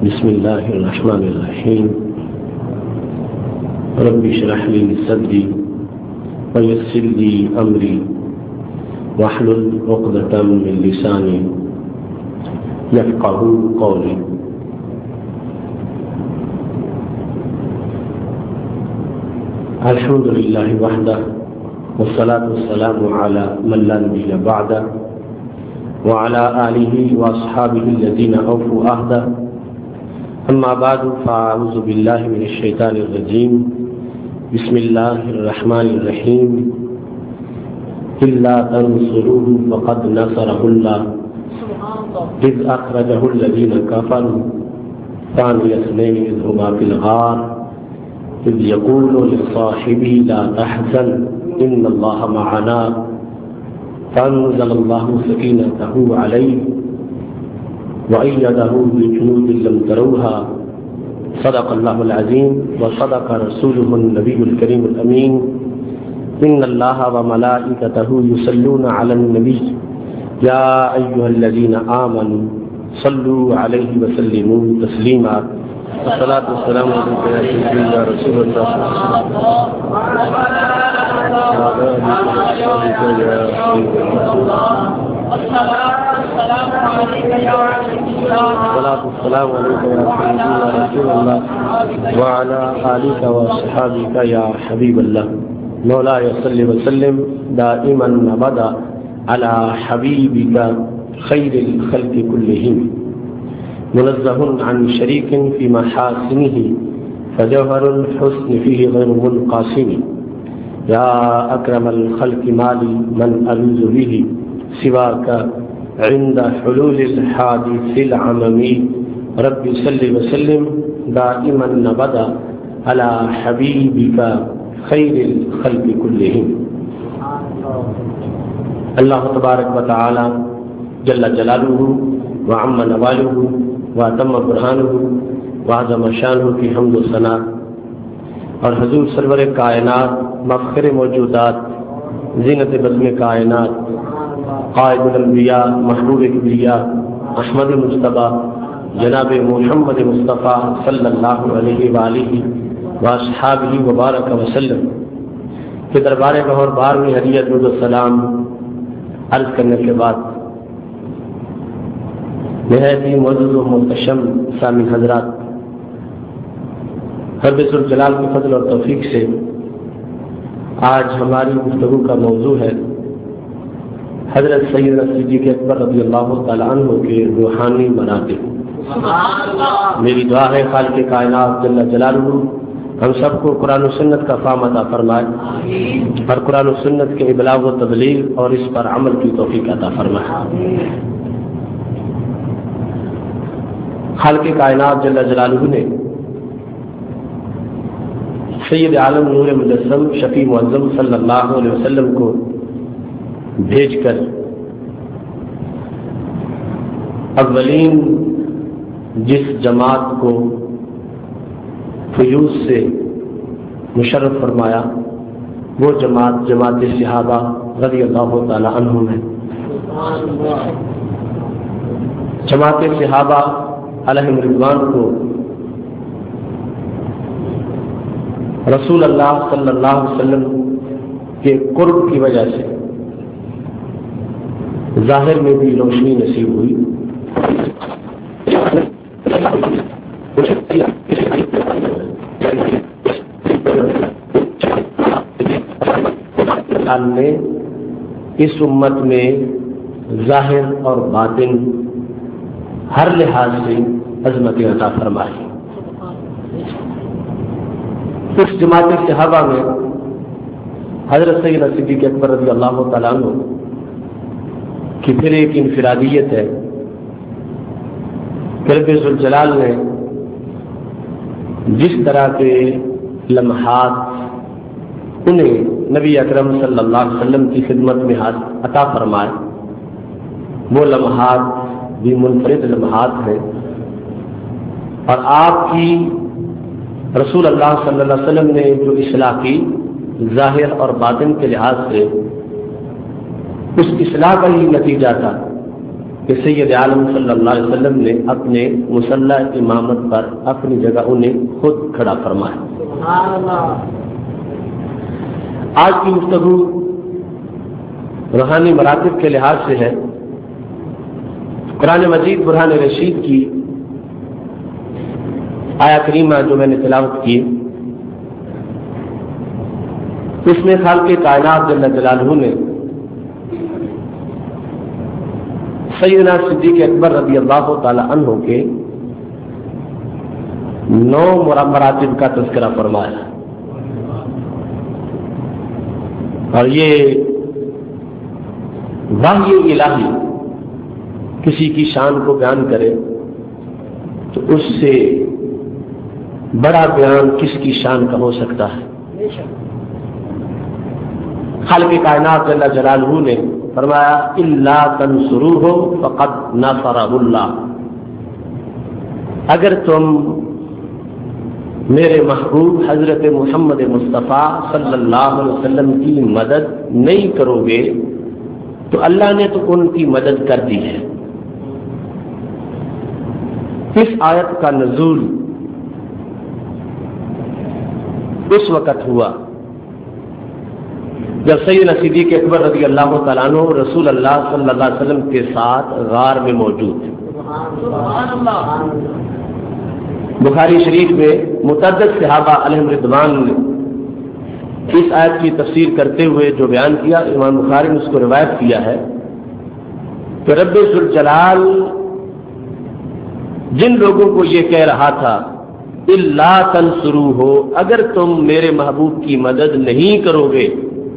بسم الله الرحمن الرحيم. رب اشرح لي صدري ويسر لي أمري واحلل عقدة من لساني يفقهوا قولي. الحمد لله وحده والصلاة والسلام على من لا نبي بعده وعلى آله وأصحابه الذين أوفوا عهده. أما بعد فأعوذ بالله من الشيطان الرجيم. بسم الله الرحمن الرحيم. إلا تنصروه فقد نصره الله إذ أخرجه الذين كفروا ثاني اثنين إذ هما في الغار إذ يقول لصاحبه لا تحزن إن الله معنا فأنزل الله سكينته عليه وأيده بجنود لم تروها. صدق الله العظيم وصدق رسوله النبي الكريم الأمين. إن الله وملائكته يصلون على النبي يا أيها الذين آمنوا صلوا عليه وسلموا تسليما. الصلاة والسلام عليك يا سيدي يا رسول الله. الصلاة والسلام عليك يا سيدي يا رسول الله وعلى آلك وصحابك يا حبيب الله. مولاي صل وسلم دائما أبدا على حبيبك خير الخلق كلهم منزه عن شريك في محاسنه فجوهر الحسن فيه غير منقاسم. يا أكرم الخلق مالي من ألوذ به سواك عند حلول الحادث العممي. رب صل وسلم دائما أبدا على حبيبك خير الخلق كلهم. اللہ تبارک و تعالی جل جلالہ وعم نوالہ واتم برہانہ وعظم شانہ کی حمد و ثنا اور حضور سرور کائنات مفخر موجودات زینت بزم کائنات قائد الانبیاء محبوب کبریاء احمد مصطفیٰ جناب محمد مصطفیٰ صلی اللہ علیہ وآلہ واصحابہ وبارک وسلم کے دربار بہر بار میں ہدیت درود السلام عرض کرنے کے بعد نہایت ہی معزز و محتشم سامعین حضرات، رب ذوالجلال کی فضل اور توفیق سے آج ہماری گفتگو کا موضوع ہے حضرت سیدنا صدیق اکبر رضی اللہ تعالیٰ عنہ کے روحانی مراتب. میری دعا ہے خالق کائنات جل جلالہ ہم سب کو قرآن و سنت کا فہم عطا فرمائے اور قرآن و سنت کے ابلاغ و تبلیغ اور اس پر عمل کی توفیق عطا فرمائے. خالق کائنات جل جلالہ نے سید عالم نور مجسم شفیع معظم صلی اللہ علیہ وسلم کو بھیج کر اولین جس جماعت کو فیوز سے مشرف فرمایا وہ جماعت صحابہ رضی اللہ تعالی عنہم ہے. جماعت صحابہ علیہم رضوان کو رسول اللہ صلی اللہ علیہ وسلم کے قرب کی وجہ سے ظاہر میں بھی روشنی نصیب ہوئی. نے اس امت میں ظاہر اور باطن ہر لحاظ سے عظمت عطا فرمائی. اس جماعت صحابہ میں حضرت سیدنا صدیق اکبر رضی اللہ تعالیٰ عنہ کی پھر ایک انفرادیت ہے کہ رب ذوالجلال نے جس طرح کے لمحات انہیں نبی اکرم صلی اللہ علیہ وسلم کی خدمت میں عطا فرمائے وہ لمحات بھی منفرد لمحات ہیں اور آپ کی رسول اللہ صلی اللہ علیہ وسلم نے جو اصلاح کی ظاہر اور باطن کے لحاظ سے اس اصلاح کا ہی نتیجہ تھا کہ سید عالم صلی اللہ علیہ وسلم نے اپنے مصلی امامت پر اپنی جگہ انہیں خود کھڑا فرمایا۔ آج کی گفتگو روحانی مراتب کے لحاظ سے ہے۔ قرآن مجید برہان رشید کی آیا کریمہ جو میں نے تلاوت کی، اس میں خالق کائنات جل جلالہ نے سیدنا صدیق اکبر رضی اللہ تعالی عنہ کے 9 مراتب کا تذکرہ فرمایا، اور یہ وحی الہی کسی کی شان کو بیان کرے تو اس سے بڑا بیان کس کی شان کا ہو سکتا ہے۔ خالق کائنات جل جلالہ نے فرمایا الا تنصروہ فقد نصرہ اللہ، اگر تم میرے محبوب حضرت محمد مصطفیٰ صلی اللہ علیہ وسلم کی مدد نہیں کرو گے تو اللہ نے تو ان کی مدد کر دی ہے۔ اس آیت کا نزول اس وقت ہوا جب سیدنا صدیق اکبر رضی اللہ تعالیٰ عنہ رسول اللہ صلی اللہ علیہ وسلم کے ساتھ غار میں موجود تھے۔ بخاری شریف میں متعدد صحابہ علیہم رضوان نے اس آیت کی تفسیر کرتے ہوئے جو بیان کیا، امام بخاری نے اس کو روایت کیا ہے کہ رب ذوالجلال جن لوگوں کو یہ کہہ رہا تھا الا تنصروہ، اگر تم میرے محبوب کی مدد نہیں کرو گے،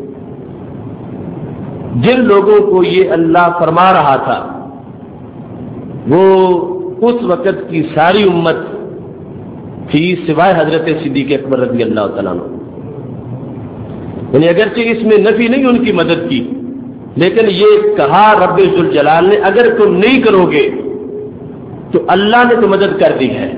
جن لوگوں کو یہ اللہ فرما رہا تھا وہ اس وقت کی ساری امت تھی سوائے حضرت صدیق اکبر رضی اللہ تعالیٰ عنہ۔ یعنی اگرچہ اس میں نفی نہیں ان کی مدد کی، لیکن یہ کہا رب ذوالجلال نے اگر تم نہیں کرو گے تو اللہ نے تو مدد کر دی ہے۔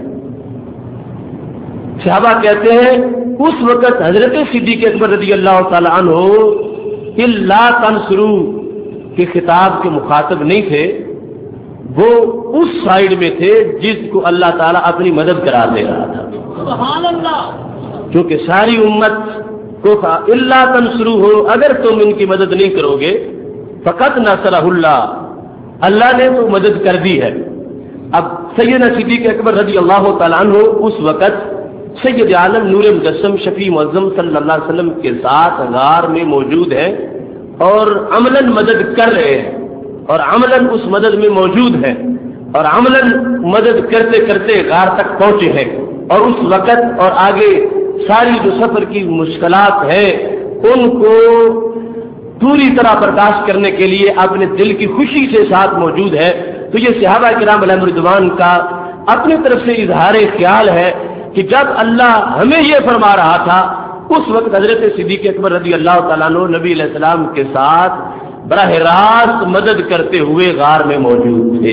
صحابہ کہتے ہیں اس وقت حضرت صدیق اکبر رضی اللہ تعالیٰ عنہ الا تنصروا کے خطاب کے مخاطب نہیں تھے، وہ اس سائیڈ میں تھے جس کو اللہ تعالیٰ اپنی مدد کرا دے رہا تھا۔ سبحان اللہ، کیونکہ ساری امت کو تھا الا تنصروہ، اگر تم ان کی مدد نہیں کرو گے فقط نصرہ اللہ، اللہ نے تو مدد کر دی ہے۔ اب سیدنا صدیق اکبر رضی اللہ تعالیٰ عنہ اس وقت سید عالم نور مجسم شفیع معظم صلی اللہ علیہ وسلم کے ساتھ غار میں موجود ہیں اور عملاً مدد کر رہے ہیں، اور عملاً اس مدد میں موجود ہیں، اور عملاً مدد کرتے کرتے غار تک پہنچے ہیں، اور اس وقت اور آگے ساری جو سفر کی مشکلات ہیں ان کو پوری طرح برداشت کرنے کے لیے اپنے دل کی خوشی سے ساتھ موجود ہے۔ تو یہ صحابہ کرام علیہم رضوان کا اپنی طرف سے اظہار خیال ہے کہ جب اللہ ہمیں یہ فرما رہا تھا اس وقت حضرت صدیق اکبر رضی اللہ تعالیٰ عنہ نبی علیہ السلام کے ساتھ براہ راست مدد کرتے ہوئے غار میں موجود تھے۔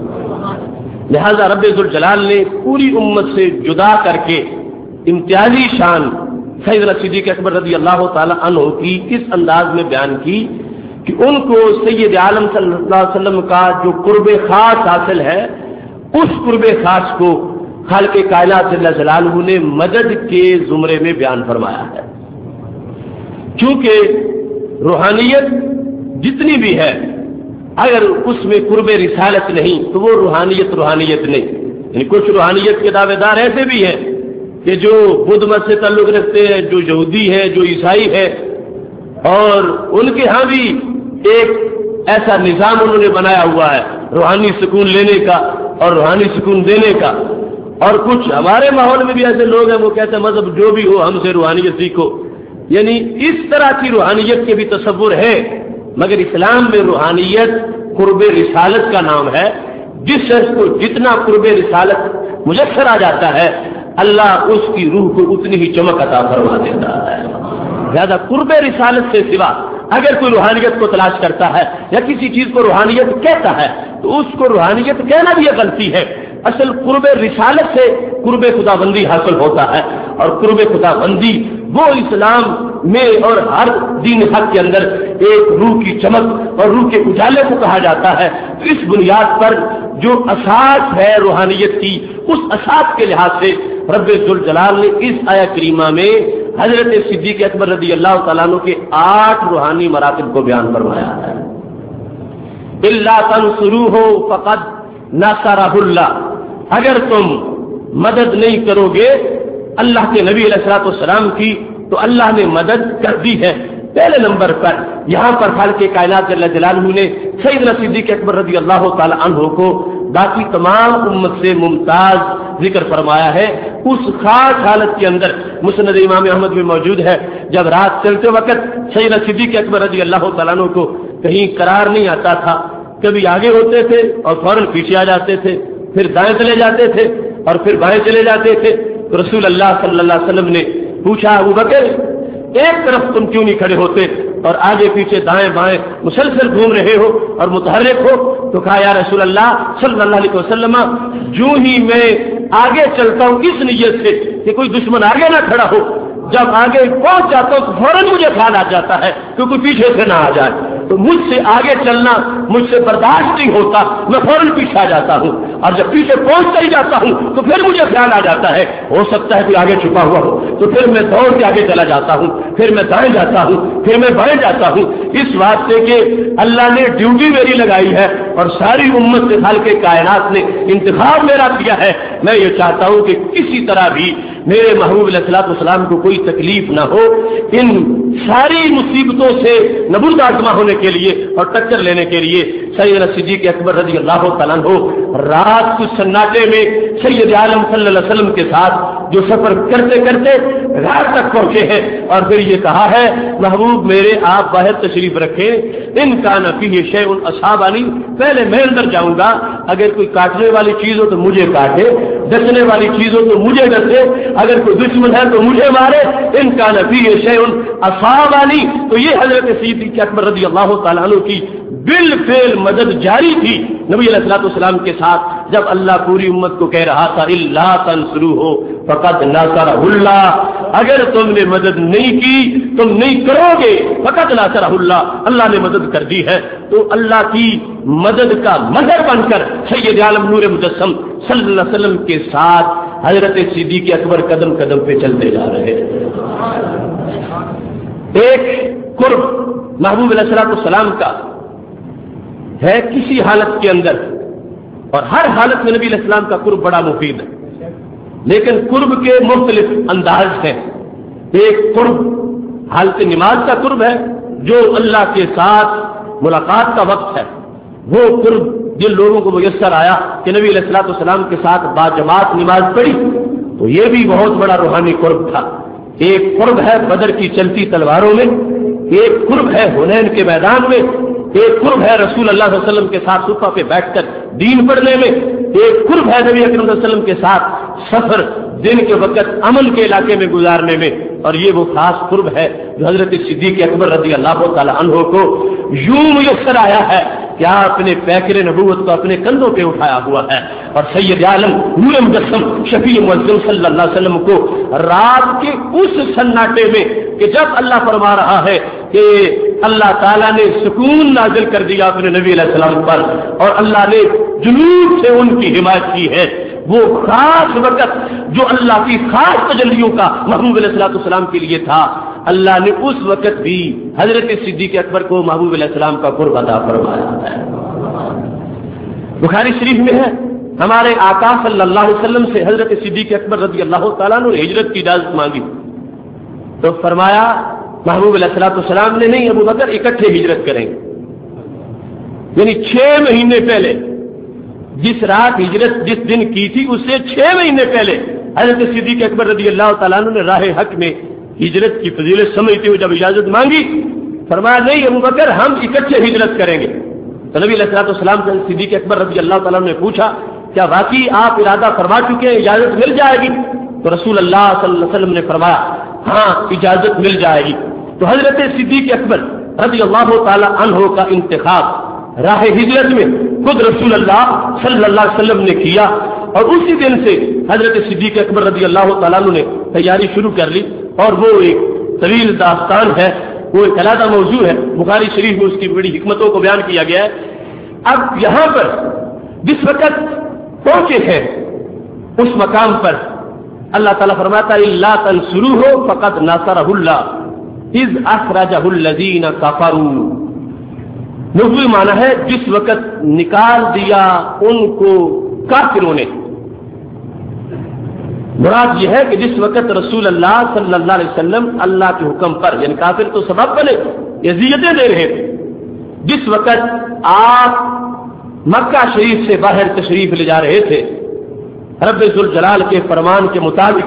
لہذا رب ذوالجلال نے پوری امت سے جدا کر کے امتیازی شان سیدنا صدیق اکبر رضی اللہ تعالیٰ عنہ کی اس انداز میں بیان کی کہ ان کو سید عالم صلی اللہ علیہ وسلم کا جو قرب خاص حاصل ہے، اس قرب خاص کو خالق کائنات جل جلالہ نے مدد کے زمرے میں بیان فرمایا ہے۔ کیونکہ روحانیت جتنی بھی ہے اگر اس میں قرب رسالت نہیں تو وہ روحانیت نہیں۔ یعنی کچھ روحانیت کے دعوے دار ایسے بھی ہیں کہ جو بدھ مت سے تعلق رکھتے ہیں، جو یہودی ہے، جو عیسائی ہے، اور ان کے ہاں بھی ایک ایسا نظام انہوں نے بنایا ہوا ہے روحانی سکون لینے کا اور روحانی سکون دینے کا۔ اور کچھ ہمارے ماحول میں بھی ایسے لوگ ہیں وہ کہتے ہیں مذہب جو بھی ہو ہم سے روحانیت سیکھو۔ یعنی اس طرح کی روحانیت کے بھی تصور ہے، مگر اسلام میں روحانیت قرب رسالت کا نام ہے۔ جس شخص کو جتنا قرب رسالت میسر آ جاتا ہے اللہ اس کی روح کو اتنی ہی چمک عطا فرما دیتا ہے۔ زیادہ قرب رسالت سے سوا اگر کوئی روحانیت کو تلاش کرتا ہے یا کسی چیز کو روحانیت کہتا ہے تو اس کو روحانیت کہنا بھی یہ غلطی ہے۔ اصل قرب رسالت سے قرب خدا بندی حاصل ہوتا ہے، اور قرب خدا بندی وہ اسلام میں اور ہر دین حق کے اندر ایک روح کی چمک اور روح کے اجالے کو کہا جاتا ہے. اس بنیاد پر جو اساس ہے روحانیت کی، اس اساس کے لحاظ سے رب ذوالجلال نے اس آیت کریمہ میں حضرت صدیق اکبر رضی اللہ تعالیٰ عنہ کے 8 روحانی مراتب کو بیان فرمایا ہے. الا تنصروہ فقد نصرہ اللہ، اگر تم مدد نہیں کرو گے اللہ کے نبی علیہ الصلوۃ والسلام کی تو اللہ نے مدد کر دی ہے. پہلے نمبر پر یہاں پر خالق کائنات جل جلالہ نے سیدنا صدیق اکبر رضی اللہ تعالی عنہ کو باقی تمام امت سے ممتاز ذکر فرمایا ہے. اس خاص حالت کے اندر مسند امام احمد میں موجود ہے، جب رات چلتے وقت سیدنا صدیق اکبر رضی اللہ تعالیٰ عنہ کو کہیں قرار نہیں آتا تھا، کبھی آگے ہوتے تھے اور فوراً پیچھے آ جاتے تھے، پھر دائیں چلے جاتے تھے اور پھر بائیں چلے جاتے تھے. تو رسول اللہ صلی اللہ علیہ وسلم نے پوچھا، ابو بکر ایک طرف تم کیوں نہیں کھڑے ہوتے اور آگے پیچھے دائیں بائیں مسلسل گھوم رہے ہو اور متحرک ہو؟ تو کہا یا رسول اللہ صلی اللہ علیہ وسلم، جو ہی میں آگے چلتا ہوں اس نیت سے کہ کوئی دشمن آگے نہ کھڑا ہو، جب آگے پہنچ جاتا ہوں تو فوراً مجھے خیال آ جاتا ہے کہ کوئی پیچھے سے نہ آ جائے. تو مجھ سے آگے چلنا مجھ سے برداشت نہیں ہوتا، میں فوراً پیچھے آ جاتا ہوں، اور جب پیچھے پہنچتا ہی جاتا ہوں تو پھر مجھے خیال آ جاتا ہے ہو سکتا ہے کوئی آگے چھپا ہوا ہو، تو پھر میں دوڑ کے آگے چلا جاتا ہوں، پھر میں دائیں جاتا ہوں، پھر میں بائیں جاتا ہوں. اس واسطے کہ اللہ نے ڈیوٹی میری لگائی ہے اور ساری امت سے خالق کائنات نے انتخاب میرا کیا ہے. میں یہ چاہتا ہوں کہ کسی طرح بھی میرے محبوب علیہ الصلوۃ والسلام کو کوئی تکلیف نہ ہو. ان ساری مصیبتوں سے نبردآزما ہونے کے لیے اور ٹکر لینے کے لیے سیدنا صدیق اکبر رضی اللہ تعالیٰ عنہ رات کے سناٹے میں سید عالم صلی اللہ علیہ وسلم کے ساتھ جو سفر کرتے کرتے غار تک پہنچے ہیں، اور پھر یہ کہا ہے محبوب میرے آپ باہر تشریف رکھیں، ان کان فیہ شیء اصابنی، پہلے میں اندر جاؤں گا، اگر کوئی کاٹنے والی چیز ہو تو مجھے کاٹے، ڈسنے والی چیز ہو تو مجھے ڈسے، اگر کوئی دشمن ہے تو مجھے مارے. ان کان فیہ شیء اصابنی، تو یہ حضرت صدیق اکبر رضی اللہ تعالیٰ عنہ کی بالفعل مدد جاری تھی نبی علیہ الصلوۃ والسلام کے ساتھ، جب اللہ پوری امت کو کہہ رہا تھا الا تنصروہ فقد نصرہ اللہ، اگر تم نے مدد نہیں کی، تم نہیں کرو گے، فقد نصرہ اللہ، اللہ نے مدد کر دی ہے. تو اللہ کی مدد کا مظہر بن کر سید عالم نور مجسم صلی اللہ علیہ وسلم کے ساتھ حضرت صدیق اکبر قدم قدم پہ چلتے جا رہے ہیں. ایک قرب محبوب علیہ الصلوۃ والسلام کا ہے کسی حالت کے اندر، اور ہر حالت میں نبی علیہ السلام کا قرب بڑا مفید ہے، لیکن قرب کے مختلف انداز ہیں. ایک قرب حالت نماز کا قرب ہے جو اللہ کے ساتھ ملاقات کا وقت ہے، وہ قرب جن لوگوں کو میسر آیا کہ نبی علیہ الصلوۃ والسلام کے ساتھ باجماعت نماز پڑھی، تو یہ بھی بہت بڑا روحانی قرب تھا. ایک قرب ہے بدر کی چلتی تلواروں میں، ایک قرب ہے حنین کے میدان میں، ایک قرب ہے رسول اللہ صلی اللہ علیہ وسلم کے ساتھ صفہ پہ بیٹھ کر دین پڑھنے میں، ایک قرب ہے نبی اکرم صلی اللہ علیہ وسلم کے ساتھ سفر دن کے وقت عمل کے علاقے میں گزارنے میں. اور یہ وہ خاص قرب ہے جو حضرت صدیق اکبر رضی اللہ تعالی عنہ کو یوں میسر آیا ہے کہ آپ نے پیکر نبوت کو اپنے کندھوں پہ اٹھایا ہوا ہے، اور سید عالم نور مجسم شفیع معظم صلی اللہ علیہ وسلم کو رات کے اس سناٹے میں کہ جب اللہ فرما رہا ہے کہ اللہ تعالیٰ نے سکون نازل کر دیا اپنے نبی علیہ السلام پر اور اللہ نے جنوب سے ان کی حمایت کی ہے، وہ خاص وقت جو اللہ کی خاص تجلیوں کا محبوب علیہ السلام کے لیے تھا، اللہ نے اس وقت بھی حضرت صدیق اکبر کو محبوب علیہ السلام کا قرب عطا فرمایا ہے. بخاری شریف میں ہے ہمارے آقا صلی اللہ علیہ وسلم سے حضرت صدیق اکبر رضی اللہ تعالیٰ نے ہجرت کی اجازت مانگی تو فرمایا محبوب علیہ السلام نے نہیں ابو بکر اکٹھے ہجرت کریں گے، یعنی 6 مہینے پہلے جس رات ہجرت جس دن کی تھی اس سے 6 مہینے پہلے حضرت صدیق اکبر رضی اللہ تعالیٰ عنہ نے راہ حق میں ہجرت کی فضیلت سمجھتے ہوئے جب اجازت مانگی فرمایا نہیں ابو بکر ہم اکٹھے ہجرت کریں گے. تو نبی علیہ السلام سے صدیق اکبر رضی اللہ تعالیٰ عنہ نے پوچھا کیا واقعی آپ ارادہ فرما چکے ہیں اجازت مل جائے گی؟ تو رسول اللہ صلی اللہ علیہ وسلم نے فرمایا ہاں اجازت مل جائے گی. تو حضرت صدیق اکبر رضی اللہ تعالی عنہ کا انتخاب راہ ہجرت میں خود رسول اللہ صلی اللہ علیہ وسلم نے کیا، اور اسی دن سے حضرت صدیق اکبر رضی اللہ تعالیٰ عنہ نے تیاری شروع کر لی، اور وہ ایک طویل داستان ہے، وہ ایک علیحدہ موضوع ہے، بخاری شریف میں اس کی بڑی حکمتوں کو بیان کیا گیا ہے۔ اب یہاں پر جس وقت پہنچے ہیں اس مقام پر اللہ تعالیٰ فرماتا ہے الا تنصروہ فقد نصرہ اللہ اذ اخرجہ الذین کفروا۔ نزول معنی ہے جس وقت نکال دیا ان کو کافروں نے۔ مراد یہ ہے کہ جس وقت رسول اللہ صلی اللہ علیہ وسلم اللہ کے حکم پر، یعنی کافر تو سبب بنے، اذیتیں دے رہے تھے، جس وقت آپ مکہ شریف سے باہر تشریف لے جا رہے تھے رب ذوالجلال کے فرمان کے مطابق،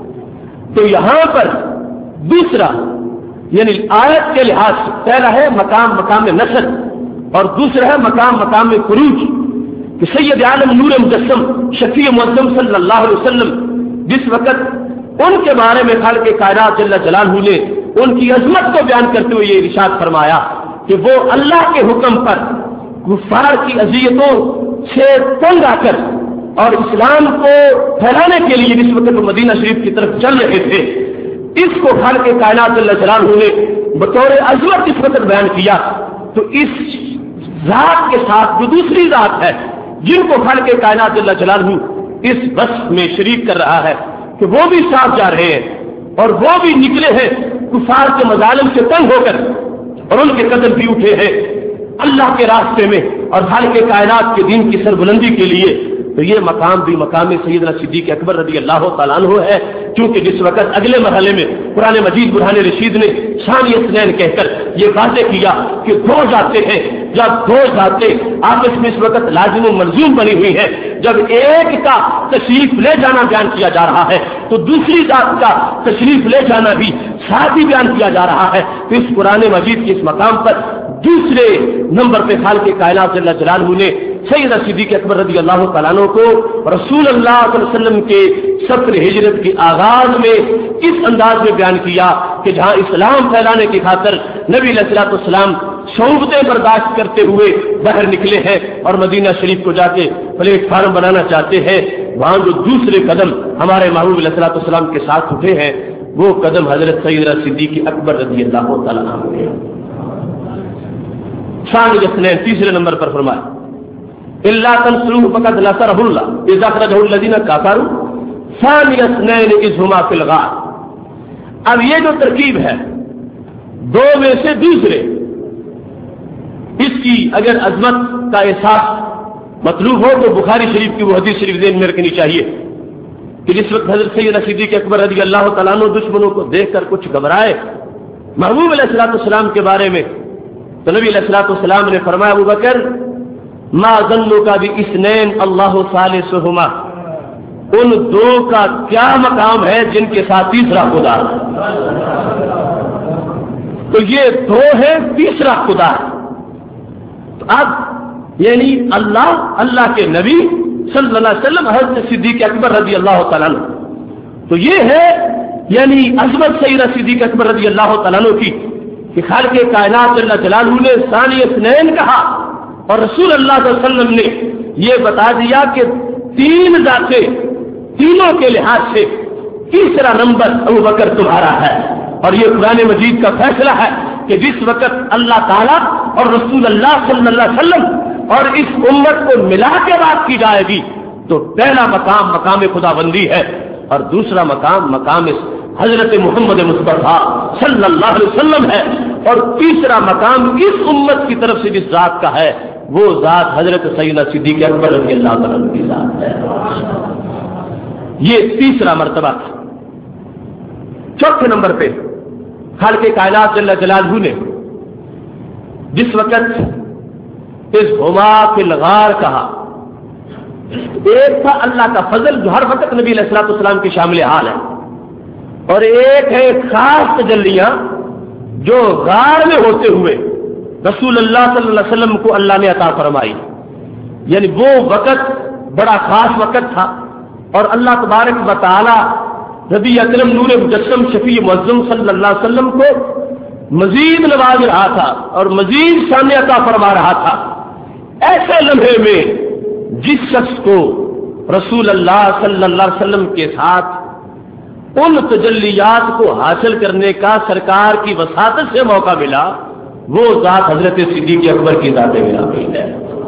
تو یہاں پر دوسرا یعنی آیت کے لحاظ سے پہلا ہے مقام نصر اور دوسرا ہے مقام خروج، کہ سید عالم نور مجسم شفیع معظم صلی اللہ علیہ وسلم جس وقت ان کے بارے میں خالق کائنات جل جلالہ نے ان کی عظمت کو بیان کرتے ہوئے یہ ارشاد فرمایا کہ وہ اللہ کے حکم پر کفار کی اذیتوں سے تنگ آ کر اور اسلام کو پھیلانے کے لیے جس وقت وہ مدینہ شریف کی طرف چل رہے تھے، اس کو خالق کائنات جل جلالہ نے بطور عظمت اس وقت بیان کیا، تو اس ذات کے ساتھ جو دوسری ذات ہے جن کو خالق کائنات جل جلالہ اس وصف میں شریک کر رہا ہے کہ وہ بھی ساتھ جا رہے ہیں اور وہ بھی نکلے ہیں کفار کے مظالم سے تنگ ہو کر، اور ان کے قدم بھی اٹھے ہیں اللہ کے راستے میں اور خالق کائنات کے دین کی سربلندی کے لیے، تو یہ مقام بھی مقام سیدنا صدیق اکبر رضی اللہ تعالیٰ عنہ ہے، کیونکہ جس وقت اگلے مرحلے میں قرآن مجید برہان رشید نے ثانی اثنین کہہ کر یہ واضح کیا کہ دو ذاتیں ہیں، جب دو ذاتیں آپس میں اس وقت لازم و ملزوم بنی ہوئی ہیں، جب ایک کا تشریف لے جانا بیان کیا جا رہا ہے تو دوسری ذات کا تشریف لے جانا بھی ساتھ ہی بیان کیا جا رہا ہے، تو اس قرآن مجید کے اس مقام پر دوسرے نمبر پہ خالق کائنات جل جلالہ نے سیدنا صدیق اکبر رضی اللہ تعالیٰ عنہ کو رسول اللہ صلی اللہ علیہ وسلم کے سفر ہجرت کے آغاز میں اس انداز میں بیان کیا کہ جہاں اسلام پھیلانے کی خاطر نبی علیہ الصلوۃ والسلام صعوبتیں برداشت کرتے ہوئے باہر نکلے ہیں اور مدینہ شریف کو جا کے پلیٹ فارم بنانا چاہتے ہیں، وہاں جو دوسرے قدم ہمارے محبوب علیہ الصلوۃ والسلام کے ساتھ اٹھے ہیں وہ قدم حضرت سیدنا صدیق اکبر رضی اللہ تعالیٰ عنہ ہیں۔ ثانی اثنین تیسرے نمبر پر فرمایا الا تنصروه فقد نصره الله اذا اخرجه الذين كفروا ثانی اثنین اذ هما في الغار۔ اب یہ جو ترکیب ہے دو میں سے دوسرے، اس کی اگر عظمت کا احساس مطلوب ہو تو بخاری شریف کی وہ حدیث شریف ذہن میں رکھنی چاہیے کہ جس وقت حضرت سیدنا صدیق اکبر رضی اللہ تعالیٰ عنہ دشمنوں کو دیکھ کر کچھ گھبرائے محبوب علیہ الصلوۃ والسلام کے بارے میں، تو نبی علیہ الصلوۃ والسلام نے فرمایا ابو بکر ما ظنک باثنین اللہ ثالثہما، ان دو کا کیا مقام ہے جن کے ساتھ تیسرا خدا، تو یہ دو ہے تیسرا خدا ہے۔ تو اب یعنی اللہ کے نبی صلی اللہ علیہ وسلم حضرت صدیق اکبر رضی اللہ تعالیٰ عنہ، تو یہ ہے یعنی عظمت سیدنا صدیق اکبر رضی اللہ تعالیٰ عنہ کی کہ خالق کائنات جل جلالہ نے ثانی اثنین کہا اور رسول اللہ صلی اللہ علیہ وسلم نے یہ بتا دیا کہ تین ذاتیں، تینوں کے لحاظ سے تیسرا نمبر ابو بکر تمہارا ہے، اور یہ قرآن مجید کا فیصلہ ہے کہ جس وقت اللہ تعالیٰ اور رسول اللہ صلی اللہ علیہ وسلم اور اس امت کو ملا کے بات کی جائے گی تو پہلا مقام خدا بندی ہے، اور دوسرا مقام حضرت محمد مصطفیٰ صلی اللہ علیہ وسلم ہے، اور تیسرا مقام اس امت کی طرف سے جس ذات کا ہے وہ ذات حضرت سیدنا صدیق اکبر رضی اللہ تعالیٰ عنہ کی ذات ہے۔ یہ تیسرا مرتبہ تھا۔ چوتھے نمبر پہ خالق کائنات جل جلالہ نے جس وقت اس ہما فی الغار کہا، ایک تھا اللہ کا فضل جو ہر وقت نبی علیہ الصلوۃ والسلام کے شامل حال ہے، اور ایک ہے خاص تجلیاں جو غار میں ہوتے ہوئے رسول اللہ صلی اللہ علیہ وسلم کو اللہ نے عطا فرمائی، یعنی وہ وقت بڑا خاص وقت تھا، اور اللہ تبارک و تعالی نبی اکرم نور مجسم شفیع معظم صلی اللہ علیہ وسلم کو مزید نواز رہا تھا اور مزید شان عطا فرما رہا تھا۔ ایسے لمحے میں جس شخص کو رسول اللہ صلی اللہ علیہ وسلم کے ساتھ ان تجلیات کو حاصل کرنے کا سرکار کی وساطت سے موقع ملا، وہ ذات حضرت صدیق اکبر کی ذات ملاقات ہے۔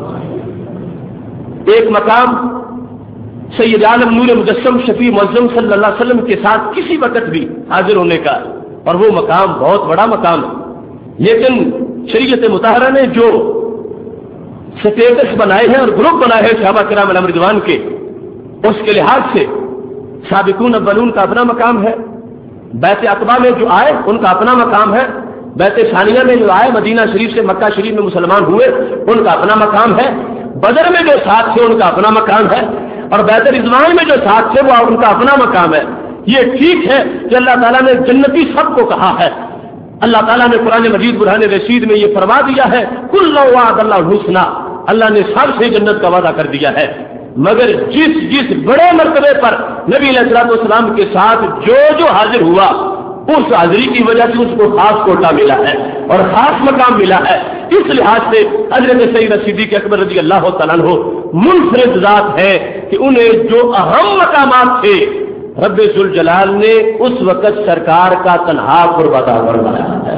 ایک مقام سید عالم نور مجسم شفیع معظم صلی اللہ علیہ وسلم کے ساتھ کسی وقت بھی حاضر ہونے کا، اور وہ مقام بہت بڑا مقام ہے، لیکن شریعت مطہرہ نے جو سٹیٹس بنائے ہیں اور گروپ بنائے ہیں صحابہ کرام علیہم رضوان کے، اس کے لحاظ سے سابقون اولون کا اپنا مقام ہے، بیت عقبہ میں جو آئے ان کا اپنا مقام ہے، بیت ثانیہ میں جو آئے مدینہ شریف سے مکہ شریف میں مسلمان ہوئے ان کا اپنا مقام ہے، بدر میں جو ساتھ تھے ان کا اپنا مقام ہے، اور بیت رضوان میں جو ساتھ تھے وہ ان کا اپنا مقام ہے۔ یہ ٹھیک ہے کہ اللہ تعالیٰ نے جنتی سب کو کہا ہے، اللہ تعالیٰ نے قرآن مجید برہان رشید میں یہ فرما دیا ہے کل وعد اللہ الحسنی، اللہ نے سب سے جنت کا وعدہ کر دیا ہے، مگر جس بڑے مرتبے پر نبی علیہ الصلوۃ والسلام کے ساتھ جو حاضر ہوا اس حاضری کی وجہ سے اس کو خاص کوٹا ملا ہے اور خاص مقام ملا ہے۔ اس لحاظ سے حضرت سیدنا صدیق اکبر رضی اللہ تعالیٰ عنہ منفرد ذات ہے کہ انہیں جو اہم مقامات تھے رب ذوالجلال نے اس وقت سرکار کا تنہا قرب عطا فرمایا ہے۔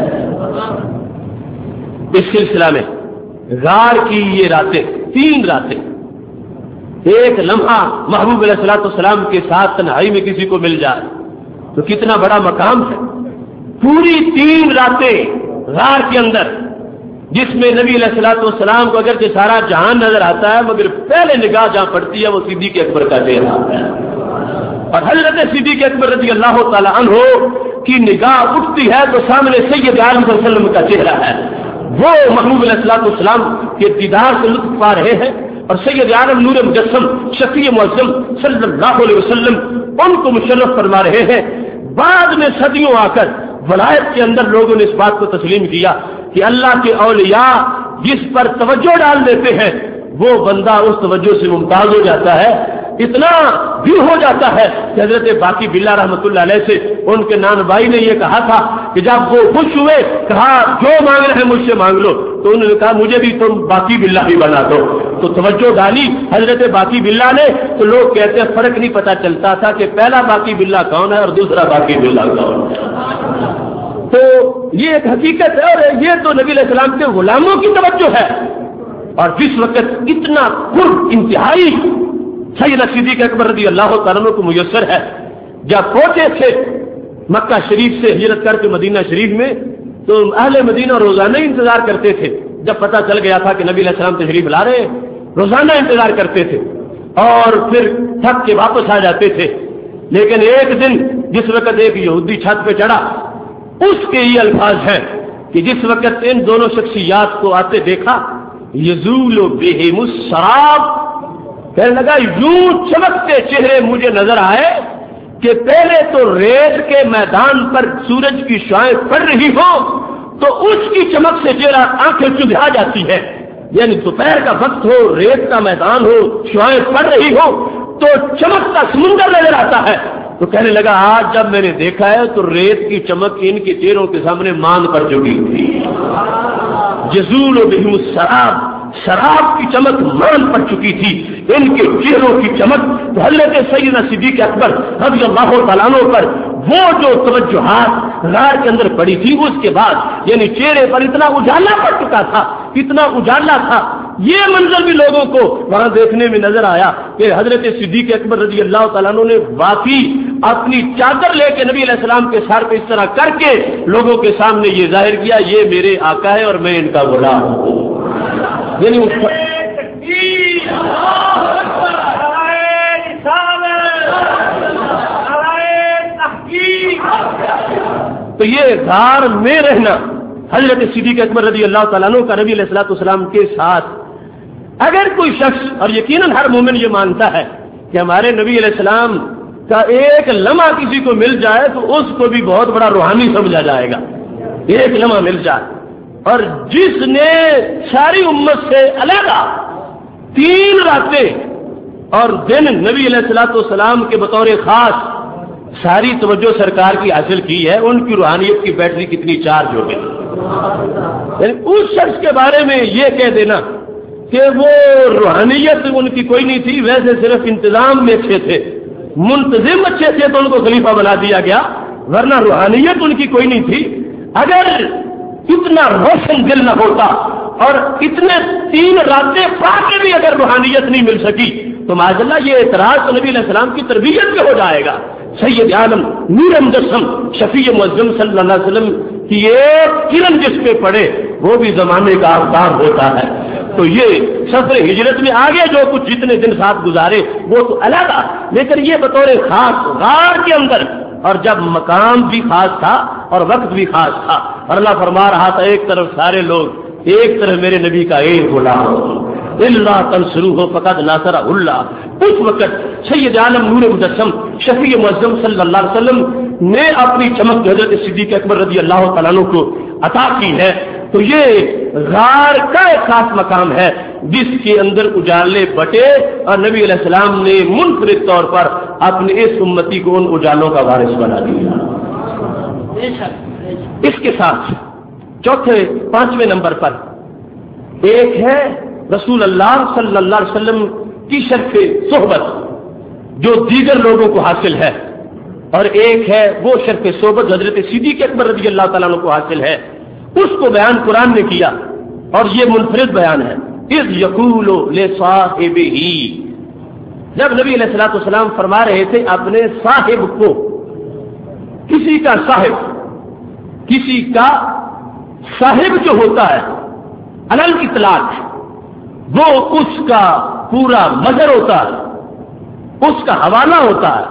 اس سلسلہ میں غار کی یہ راتیں 3 راتیں، ایک لمحہ محبوب علیہ الصلوۃ والسلام کے ساتھ تنہائی میں کسی کو مل جائے تو کتنا بڑا مقام ہے۔ پوری 3 راتیں غار کے اندر، جس میں نبی علیہ الصلوۃ والسلام کو اگرچہ سارا جہان نظر آتا ہے مگر پہلے نگاہ جہاں پڑتی ہے وہ صدیق اکبر کا چہرہ ہے، اور حضرت صدیق اکبر رضی اللہ تعالی عنہ کی نگاہ اٹھتی ہے تو سامنے سید عالم صلی اللہ علیہ وسلم کا چہرہ ہے، وہ محبوب علیہ الصلوۃ والسلام کے دیدار سے لطف پا رہے ہیں، اور سید عالم نور مجسم شفیع معظم صلی اللہ علیہ وسلم ان کو مشرف فرما رہے ہیں۔ بعد میں صدیوں آ کر ولایت کے اندر لوگوں نے اس بات کو تسلیم کیا کہ اللہ کے اولیاء جس پر توجہ ڈال دیتے ہیں وہ بندہ اس توجہ سے ممتاز ہو جاتا ہے، اتنا بھی ہو جاتا ہے کہ حضرت باقی باللہ رحمۃ اللہ علیہ سے ان کے نان بھائی نے یہ کہا تھا کہ جب وہ خوش ہوئے کہا جو مانگ رہے ہیں مجھ سے مانگ لو، تو انہوں نے کہا مجھے بھی تم باقی باللہ ہی بنا دو، تو توجہ ڈالی حضرت باقی باللہ نے، تو لوگ کہتے ہیں فرق نہیں پتا چلتا تھا کہ پہلا باقی باللہ کون ہے اور دوسرا باقی باللہ کون ہے۔ تو یہ ایک حقیقت ہے، اور یہ تو نبی علیہ السلام کے غلاموں کی توجہ ہے، اور جس وقت اتنا قرب انتہائی سیدنا صدیق اکبر رضی اللہ تعالیٰ عنہ کو میسر ہے، جب پہنچے تھے مکہ شریف سے ہجرت کر کے مدینہ شریف میں تو اہل مدینہ روزانہ انتظار کرتے تھے، جب پتہ چل گیا تھا کہ نبی علیہ السلام تشریف لا رہے ہیں روزانہ انتظار کرتے تھے اور پھر تھک کے واپس آ جاتے تھے۔ لیکن ایک دن جس وقت ایک یہودی چھت پہ چڑھا، اس کے یہ الفاظ ہیں کہ جس وقت ان دونوں شخصیات کو آتے دیکھا یزول بہم السراب، کہنے لگا یوں چمکتے چہرے مجھے نظر آئے کہ پہلے تو ریت کے میدان پر سورج کی شعاعیں پڑ رہی ہو تو اس کی چمک سے چہرہ آنکھیں چبھا جاتی ہے، یعنی دوپہر کا وقت ہو، ریت کا میدان ہو، شعاعیں پڑ رہی ہو تو چمکتا سمندر نظر آتا ہے۔ تو کہنے لگا آج جب میں نے دیکھا ہے تو ریت کی چمک ان کے چہروں کے سامنے مان پڑ چکی تھی، یزول بہم السراب، شراب کی چمک مان پڑ چکی تھی ان کے چہروں کی چمک۔ تو حضرت سیدنا صدیق اکبر رضی اللہ تعالیٰ عنہ پر وہ جو توجہات غار کے اندر پڑی تھی اس کے بعد یعنی چہرے پر اتنا اجالا پڑ چکا تھا، اتنا اجالا تھا، یہ منظر بھی لوگوں کو وہاں دیکھنے میں نظر آیا کہ حضرت صدیق اکبر رضی اللہ تعالیٰ عنہ نے واقعی اپنی چادر لے کے نبی علیہ السلام کے سر پہ اس طرح کر کے لوگوں کے سامنے یہ ظاہر کیا یہ میرے آقا ہے اور میں ان کا غلام ہوں، یعنی تو یہ غار میں رہنا حضرت صدیق اکبر رضی اللہ تعالیٰ عنہ کا نبی علیہ الصلوۃ والسلام کے ساتھ، اگر کوئی شخص اور یقیناً ہر مومن یہ مانتا ہے کہ ہمارے نبی علیہ السلام کا ایک لمحہ کسی کو مل جائے تو اس کو بھی بہت بڑا روحانی سمجھا جائے گا، ایک لمحہ مل جائے، اور جس نے ساری امت سے علیحدہ 3 راتیں اور دن نبی علیہ الصلوۃ والسلام کے بطور خاص ساری توجہ سرکار کی حاصل کی ہے، ان کی روحانیت کی بیٹری کتنی چارج ہو گئی۔ یعنی اس شخص کے بارے میں یہ کہہ دینا کہ وہ روحانیت ان کی کوئی نہیں تھی، ویسے صرف انتظام میں اچھے تھے، منتظم اچھے تھے تو ان کو خلیفہ بنا دیا گیا، ورنہ روحانیت ان کی کوئی نہیں تھی۔ اگر اتنا روشن دل نہ ہوتا اور اتنے 3 راتیں پا کے بھی اگر روحانیت نہیں مل سکی تو معاذ اللہ یہ اعتراض تو نبی علیہ السلام کی تربیت پہ ہو جائے گا۔ سید عالم نور مجسم شفیع معظم صلی اللہ علیہ وسلم کی ایک کرن جس پہ پڑے وہ بھی زمانے کا آفتاب ہوتا ہے۔ تو یہ سفر ہجرت میں آگے جو کچھ جتنے دن ساتھ گزارے وہ تو علیحدہ، لیکن یہ بطور خاص غار کے اندر، اور جب مقام بھی خاص تھا اور وقت بھی خاص تھا، اور اللہ فرما رہا تھا ایک طرف سارے لوگ، ایک طرف میرے نبی کا ایک غلام، اللہ تنصروہ فقد ناصرہ اللہ۔ اس وقت سید عالم نور مجسم شفیع معظم صلی اللہ علیہ وسلم نے اپنی چمک حضرت صدیق اکبر رضی اللہ تعالیٰ عنہ کو عطا کی ہے۔ تو یہ غار کا ایک خاص مقام ہے جس کے اندر اجالے بٹے، اور نبی علیہ السلام نے منفرد طور پر اپنے اس امتی کو ان اجالوں کا وارث بنا دیا۔ اس کے ساتھ چوتھے 5ویں نمبر پر ایک ہے رسول اللہ صلی اللہ علیہ وسلم کی شرف صحبت جو دیگر لوگوں کو حاصل ہے، اور ایک ہے وہ شرف صحبت حضرت صدیق اکبر رضی اللہ تعالیٰ عنہ کو حاصل ہے۔ اس کو بیان قرآن نے کیا اور یہ منفرد بیان ہے۔ اذ یقول لصاحبہ، جب نبی علیہ الصلوۃ والسلام فرما رہے تھے اپنے صاحب کو، کسی کا صاحب جو ہوتا ہے علل اطلاق وہ اس کا پورا مظہر ہوتا ہے، اس کا حوالہ ہوتا ہے۔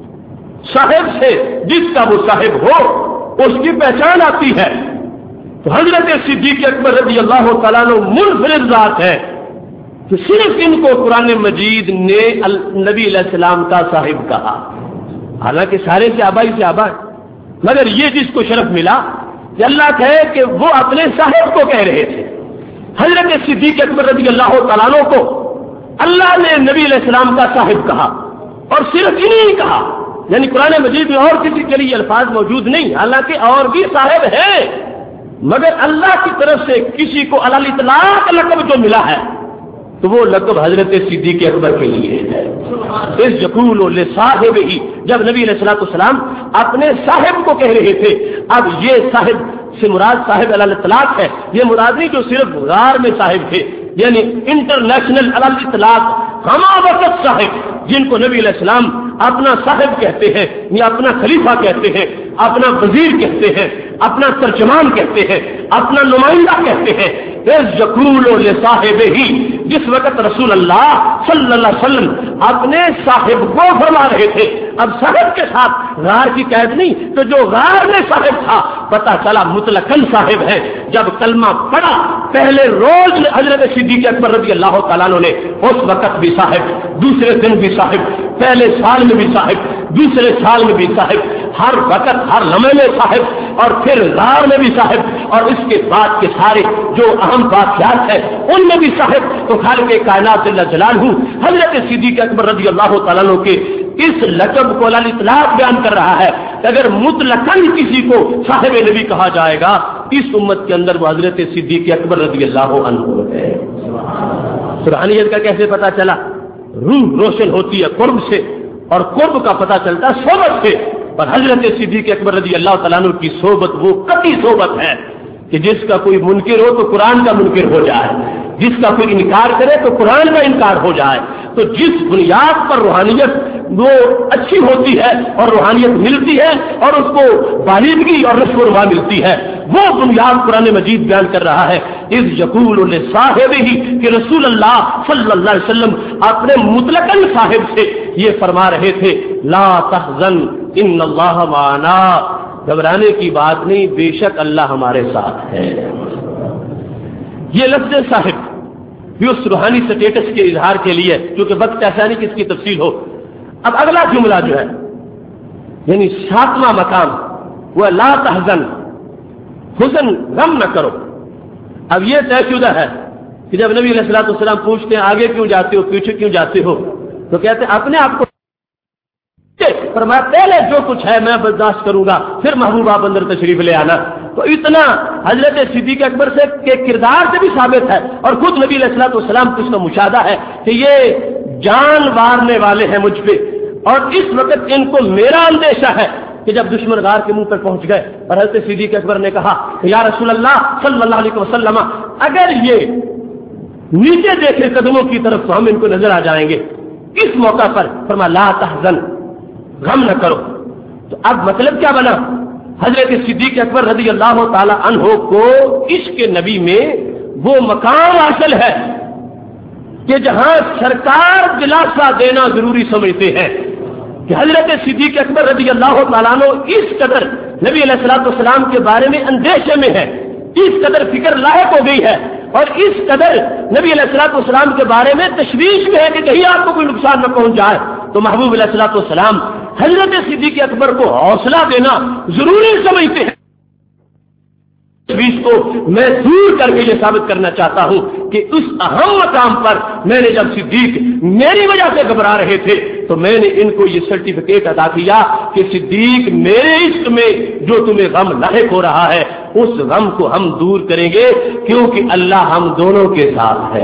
صاحب سے جس کا وہ صاحب ہو اس کی پہچان آتی ہے۔ تو حضرت صدیق اکبر رضی اللہ تعالیٰ عنہ منفرد ذات ہے کہ صرف ان کو قرآن مجید نے نبی علیہ السلام کا صاحب کہا، حالانکہ سارے صحابہ ہی صحابہ ہیں، مگر یہ جس کو شرف ملا کہ اللہ کہے کہ وہ اپنے صاحب کو کہہ رہے تھے۔ حضرت صدیق اکبر رضی اللہ تعالیٰ عنہ کو اللہ نے نبی علیہ السلام کا صاحب کہا، اور صرف انہیں کہا، یعنی قرآن مجید میں اور کسی کے لیے الفاظ موجود نہیں، حالانکہ اور بھی صاحب ہیں، مگر اللہ کی طرف سے کسی کو علی الاطلاق لقب جو ملا ہے تو وہ لقب حضرت صدیق اکبر کے لیے ہے۔ اس یقول لصاحبہ، جب نبی علیہ الصلوۃ والسلام اپنے صاحب کو کہہ رہے تھے، اب یہ صاحب سے مراد صاحب علی الاطلاق ہے، یہ مراد نہیں جو صرف غار میں صاحب تھے، یعنی انٹرنیشنل علی الاطلاق ہما وقت صاحب جن کو نبی علیہ السلام اپنا صاحب کہتے ہیں یا اپنا خلیفہ کہتے ہیں، اپنا وزیر کہتے ہیں، اپنا ترجمان کہتے ہیں، اپنا نمائندہ کہتے ہیں۔ یقول لصاحبہ، جس وقت رسول اللہ صلی اللہ علیہ وسلم اپنے صاحب کو فرما رہے تھے، اب صاحب کے ساتھ غار کی قید نہیں، تو جو غار میں صاحب تھا پتہ چلا مطلقاً صاحب ہے۔ جب کلمہ پڑا پہلے روز حضرت صدیق اکبر رضی اللہ تعالیٰ عنہ نے اس وقت بھی صاحب، دوسرے دن بھی صاحب، پہلے سال میں بھی صاحب، دوسرے سال میں بھی صاحب، ہر وقت ہر لمحے میں صاحب، اور پھر غار میں بھی صاحب، اور اس کے بعد کے سارے جو اہم واقعات ہیں ان میں بھی صاحب۔ تو خالق کائنات جل جلالہ حضرت صدیق اکبر رضی اللہ تعالیٰ عنہ کے اس لقب کو علی الاطلاق بیان کر رہا ہے کہ اگر مطلقاً کسی کو صاحب نبی کہا جائے گا اس امت کے اندر وہ حضرت صدیق اکبر رضی اللہ عنہ ہے۔ روحانیت کا کیسے پتہ چلا؟ روح روشن ہوتی ہے قرب سے، اور قرب کا پتہ چلتا ہے صحبت سے، اور حضرت صدیق اکبر رضی اللہ تعالیٰ عنہ کی صحبت وہ قطعی صحبت ہے کہ جس کا کوئی منکر ہو تو قرآن کا منکر ہو جائے، جس کا کوئی انکار کرے تو قرآن کا انکار ہو جائے۔ تو جس بنیاد پر روحانیت وہ اچھی ہوتی ہے اور روحانیت ملتی ہے اور اس کو بالیدگی اور رشو و رما ملتی ہے، وہ بنیاد قرآن مجید بیان کر رہا ہے۔ اذ یقول لصاحبہ، کہ رسول اللہ صلی اللہ علیہ وسلم اپنے مطلقاً صاحب سے یہ فرما رہے تھے، لا تحزن ان اللہ معنا، گھبرانے کی بات نہیں، بے شک اللہ ہمارے ساتھ ہے۔ یہ لفظ صاحب بھی اس روحانی سٹیٹس کے اظہار کے لیے، کیونکہ وقت ایسا نہیں کہ اس کی تفصیل ہو۔ اب اگلا جملہ جو ہے یعنی 7واں مقام وہ لا تحزن، حزن غم نہ کرو۔ اب یہ طے شدہ ہے کہ جب نبی علیہ الصلوۃ والسلام پوچھتے ہیں آگے کیوں جاتے ہو پیچھے کیوں جاتے ہو، تو کہتے ہیں اپنے آپ کو فرمایا پہلے جو کچھ ہے میں برداشت کروں گا، پھر محبوب آپ اندر تشریف لے آنا۔ تو اتنا حضرت صدیق اکبر سے کے کردار سے بھی ثابت ہے، اور خود نبی علیہ الصلوۃ والسلام کو اس کا مشاہدہ ہے کہ یہ جان مارنے والے ہیں مجھ پہ، اور اس وقت ان کو میرا اندیشہ ہے کہ جب دشمن غار کے منہ پر پہنچ گئے اور حضرت صدیق اکبر نے کہا کہ یا رسول اللہ صلی اللہ علیہ وسلم اگر یہ نیچے دیکھے قدموں کی طرف تو ہم ان کو نظر آ جائیں گے. اس موقع پر فرمایا لا تحزن، غم نہ کرو. تو اب مطلب کیا بنا؟ حضرت صدیق اکبر رضی اللہ تعالی عنہ کو عشق نبی میں وہ مقام حاصل ہے کہ جہاں سرکار دلاسا دینا ضروری سمجھتے ہیں کہ حضرت صدیق اکبر رضی اللہ تعالیٰ عنہ اس قدر نبی علیہ الصلوۃ والسلام کے بارے میں اندیشے میں ہے، اس قدر فکر لاحق ہو گئی ہے، اور اس قدر نبی علیہ الصلوۃ والسلام کے بارے میں تشویش میں ہے کہ کہیں آپ کو کوئی نقصان نہ پہنچ جائے. تو محبوب علیہ الصلوۃ والسلام حضرت صدیق اکبر کو حوصلہ دینا ضروری سمجھتے ہیں. تشویش کو میں دور کر کے یہ ثابت کرنا چاہتا ہوں کہ اس اہم مقام پر میں نے جب صدیق میری وجہ سے گھبرا رہے تھے تو میں نے ان کو یہ سرٹیفکیٹ ادا کیا کہ صدیق میرے عشق میں جو تمہیں غم لاحق ہو رہا ہے اس غم کو ہم دور کریں گے کیونکہ اللہ ہم دونوں کے ساتھ ہے.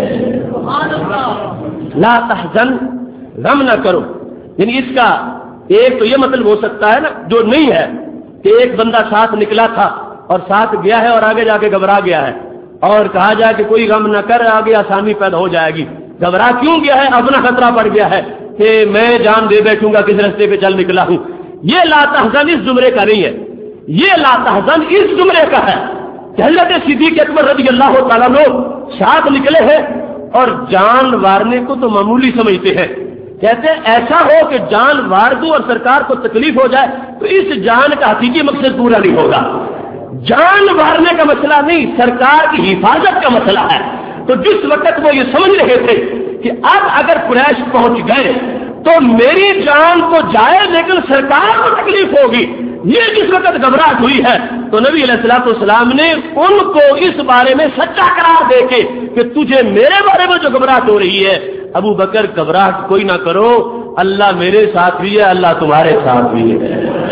لا تحزن، غم نہ کرو. یعنی اس کا ایک تو یہ مطلب ہو سکتا ہے نا جو نہیں ہے کہ ایک بندہ ساتھ نکلا تھا اور ساتھ گیا ہے اور آگے جا کے گھبرا گیا ہے اور کہا جائے کہ کوئی غم نہ کر، آگے آسانی پیدا ہو جائے گی. گھبرا کیوں گیا ہے؟ اپنا خطرہ پڑ گیا ہے کہ میں جان دے بیٹھوں گا کس راستے پہ چل نکلا ہوں. یہ لا تحزن اس زمرے کا نہیں ہے، یہ لا تحزن اس زمرے کا ہے کہ حضرت صدیق اکبر رضی اللہ تعالیٰ عنہ ساتھ نکلے ہیں اور جان وارنے کو تو معمولی سمجھتے ہیں. کہتے ہیں ایسا ہو کہ جان وار دو اور سرکار کو تکلیف ہو جائے تو اس جان کا حقیقی مقصد پورا نہیں ہوگا. جان مارنے کا مسئلہ نہیں، سرکار کی حفاظت کا مسئلہ ہے. تو جس وقت وہ یہ سمجھ رہے تھے کہ اب اگر قریش پہنچ گئے تو میری جان تو جائے لیکن سرکار کو تکلیف ہوگی، یہ جس وقت گھبراہٹ ہوئی ہے تو نبی علیہ الصلوۃ والسلام نے ان کو اس بارے میں سچا قرار دے کے کہ تجھے میرے بارے میں جو گھبراہٹ ہو رہی ہے ابو بکر گھبراہٹ کوئی نہ کرو، اللہ میرے ساتھ بھی ہے، اللہ تمہارے ساتھ بھی ہے.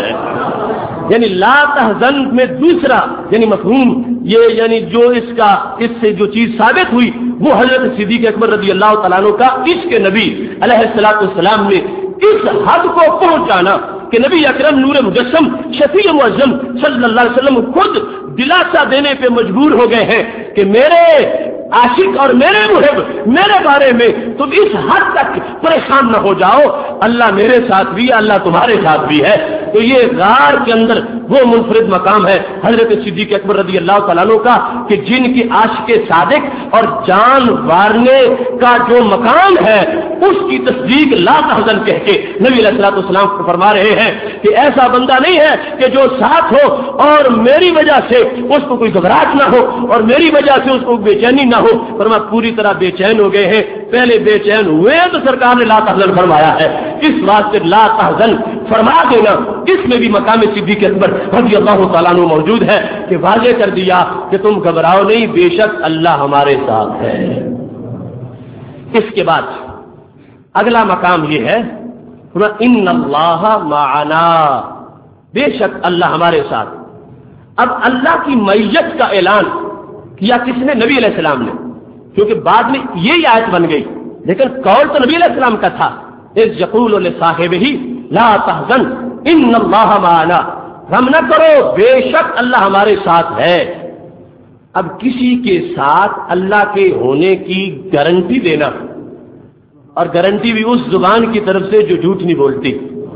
یعنی لا تحزن میں دوسرا یعنی مفہوم یہ یعنی جو اس سے جو چیز ثابت ہوئی وہ حضرت صدیق اکبر رضی اللہ تعالیٰ عنہ کا عشق نبی علیہ الصلوۃ والسلام نے اس حد کو پہنچانا کہ نبی اکرم نور مجسم شفیع معظم صلی اللہ علیہ وسلم خود دلاسا دینے پہ مجبور ہو گئے ہیں کہ میرے عاشق اور میرے محب میرے بارے میں تم اس حد تک پریشان نہ ہو جاؤ، اللہ میرے ساتھ بھی ہے، اللہ تمہارے ساتھ بھی ہے. تو یہ غار کے اندر وہ منفرد مقام ہے حضرت صدیق اکبر رضی اللہ تعالیٰ عنہ کا کہ جن کی عاشق صادق اور جان وارنے کا جو مقام ہے اس کی تصدیق لا تحزن کہہ کے نبی علیہ الصلوۃ والسلام کو فرما رہے ہیں کہ ایسا بندہ نہیں ہے کہ جو ساتھ ہو اور میری وجہ سے اس کو کوئی گھبراہٹ نہ ہو اور میری وجہ سے اس کو بے چینی نہ ہو. فرما پوری طرح بے چین ہو گئے ہیں، پہلے بے چین ہوئے تو سرکار نے لا تحزن فرمایا ہے. اس واسطے لا تحزن فرما دینا اس میں بھی مقام صدیق اکبر رضی اللہ تعالیٰ عنہ موجود ہے کہ واضح کر دیا کہ تم گھبراؤ نہیں، بے شک اللہ ہمارے ساتھ ہے. اس کے بعد اگلا مقام یہ ہے ان اللہ معنا، بے شک اللہ ہمارے ساتھ. اب اللہ کی معیت کا اعلان کیا کس نے؟ نبی علیہ السلام نے، کیونکہ بعد میں یہ آیت بن گئی لیکن قول تو نبی علیہ السلام کا تھا. اذ یقول لصاحبہ لا تحزن ان اللہ معنا، غم نہ کرو بے شک اللہ ہمارے ساتھ ہے. اب کسی کے ساتھ اللہ کے ہونے کی گارنٹی دینا اور گارنٹی بھی اس زبان کی طرف سے جو جھوٹ نہیں بولتی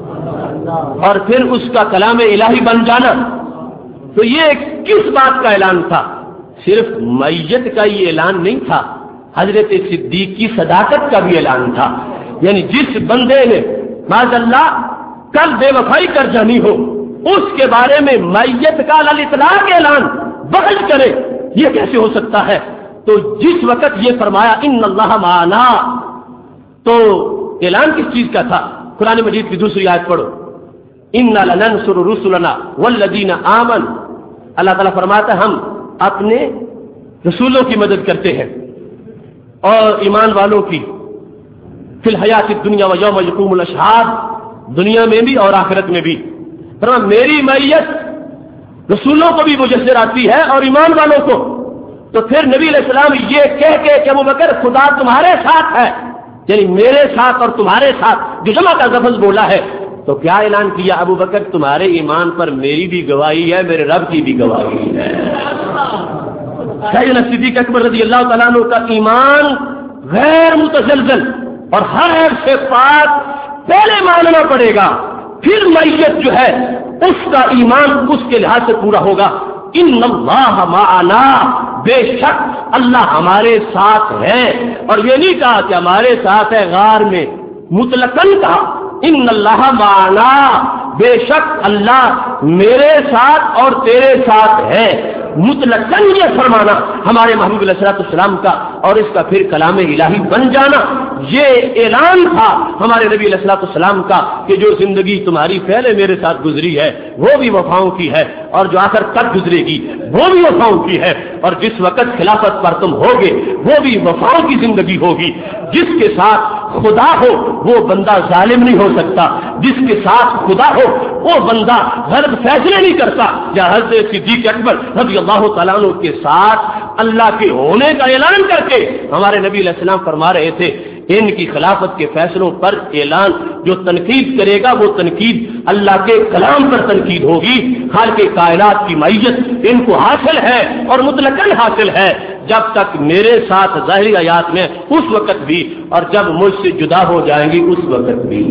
اور پھر اس کا کلام الہی بن جانا، تو یہ کس بات کا اعلان تھا؟ صرف معیت کا یہ اعلان نہیں تھا، حضرت صدیق کی صداقت کا بھی اعلان تھا. یعنی جس بندے نے معاذ اللہ کل بے وفائی کر جانی ہو اس کے بارے میں معیت کا الاطلاق اعلان بغل کرے، یہ کیسے ہو سکتا ہے؟ تو جس وقت یہ فرمایا ان اللہ معنا، تو اعلان کس چیز کا تھا؟ قرآن مجید کی دوسری آیت پڑھو، انا لننصر رسلنا والذین آمنوا. اللہ تعالیٰ فرماتا ہے ہم اپنے رسولوں کی مدد کرتے ہیں اور ایمان والوں کی فی الحیات الدنیا و یوم یقوم الاشہاد، دنیا میں بھی اور آخرت میں بھی. فرمایا میری معیت رسولوں کو بھی مجسر آتی ہے اور ایمان والوں کو. تو پھر نبی علیہ السلام یہ کہہ کے کہ ابو بکر خدا تمہارے ساتھ ہے، یعنی میرے ساتھ اور تمہارے ساتھ جو جمع کا لفظ بولا ہے تو کیا اعلان کیا ابو بکر تمہارے ایمان پر میری بھی گواہی ہے, میرے رب کی بھی گواہی ہے. سیدنا صدیق اکبر رضی اللہ تعالیٰ عنہ کا ایمان غیر متزلزل اور ہر عیب سے پاک پہلے ماننا پڑے گا, پھر میت جو ہے اس کا ایمان اس کے لحاظ سے پورا ہوگا. ان اللہ معنا, بے شک اللہ ہمارے ساتھ ہے. اور یہ نہیں کہا کہ ہمارے ساتھ ہے غار میں, مطلقاً کہا ان اللہ معنا, بے شک اللہ میرے ساتھ اور تیرے ساتھ ہے. مطلقاً یہ فرمانا ہمارے محبوب علیہ الصلوۃ والسلام کا اور اس کا پھر کلام الہی بن جانا, یہ اعلان تھا ہمارے نبی علیہ الصلوۃ والسلام کا کہ جو زندگی تمہاری پہلے میرے ساتھ گزری ہے وہ بھی وفاؤں کی ہے, اور جو آخر تک گزرے گی وہ بھی وفاؤں کی ہے, اور جس وقت خلافت پر تم ہوگے وہ بھی وفاؤں کی زندگی ہوگی. جس کے ساتھ خدا ہو وہ بندہ ظالم نہیں ہو سکتا, جس کے ساتھ خدا ہو وہ بندہ غلط فیصلے نہیں کرتا. یا حضرت صدیق اکبر رضی اللہ تعالیٰ عنہ کے ساتھ اللہ کے ہونے کا اعلان کر کے ہمارے نبی علیہ السلام فرما رہے تھے ان کی خلافت کے فیصلوں پر اعلان جو تنقید کرے گا وہ تنقید اللہ کے کلام پر تنقید ہوگی. خالق کائنات کی معیت ان کو حاصل ہے اور مطلقاً حاصل ہے جب تک میرے ساتھ ظاہری آیات میں اس وقت بھی, اور جب مجھ سے جدا ہو جائیں گی اس وقت بھی.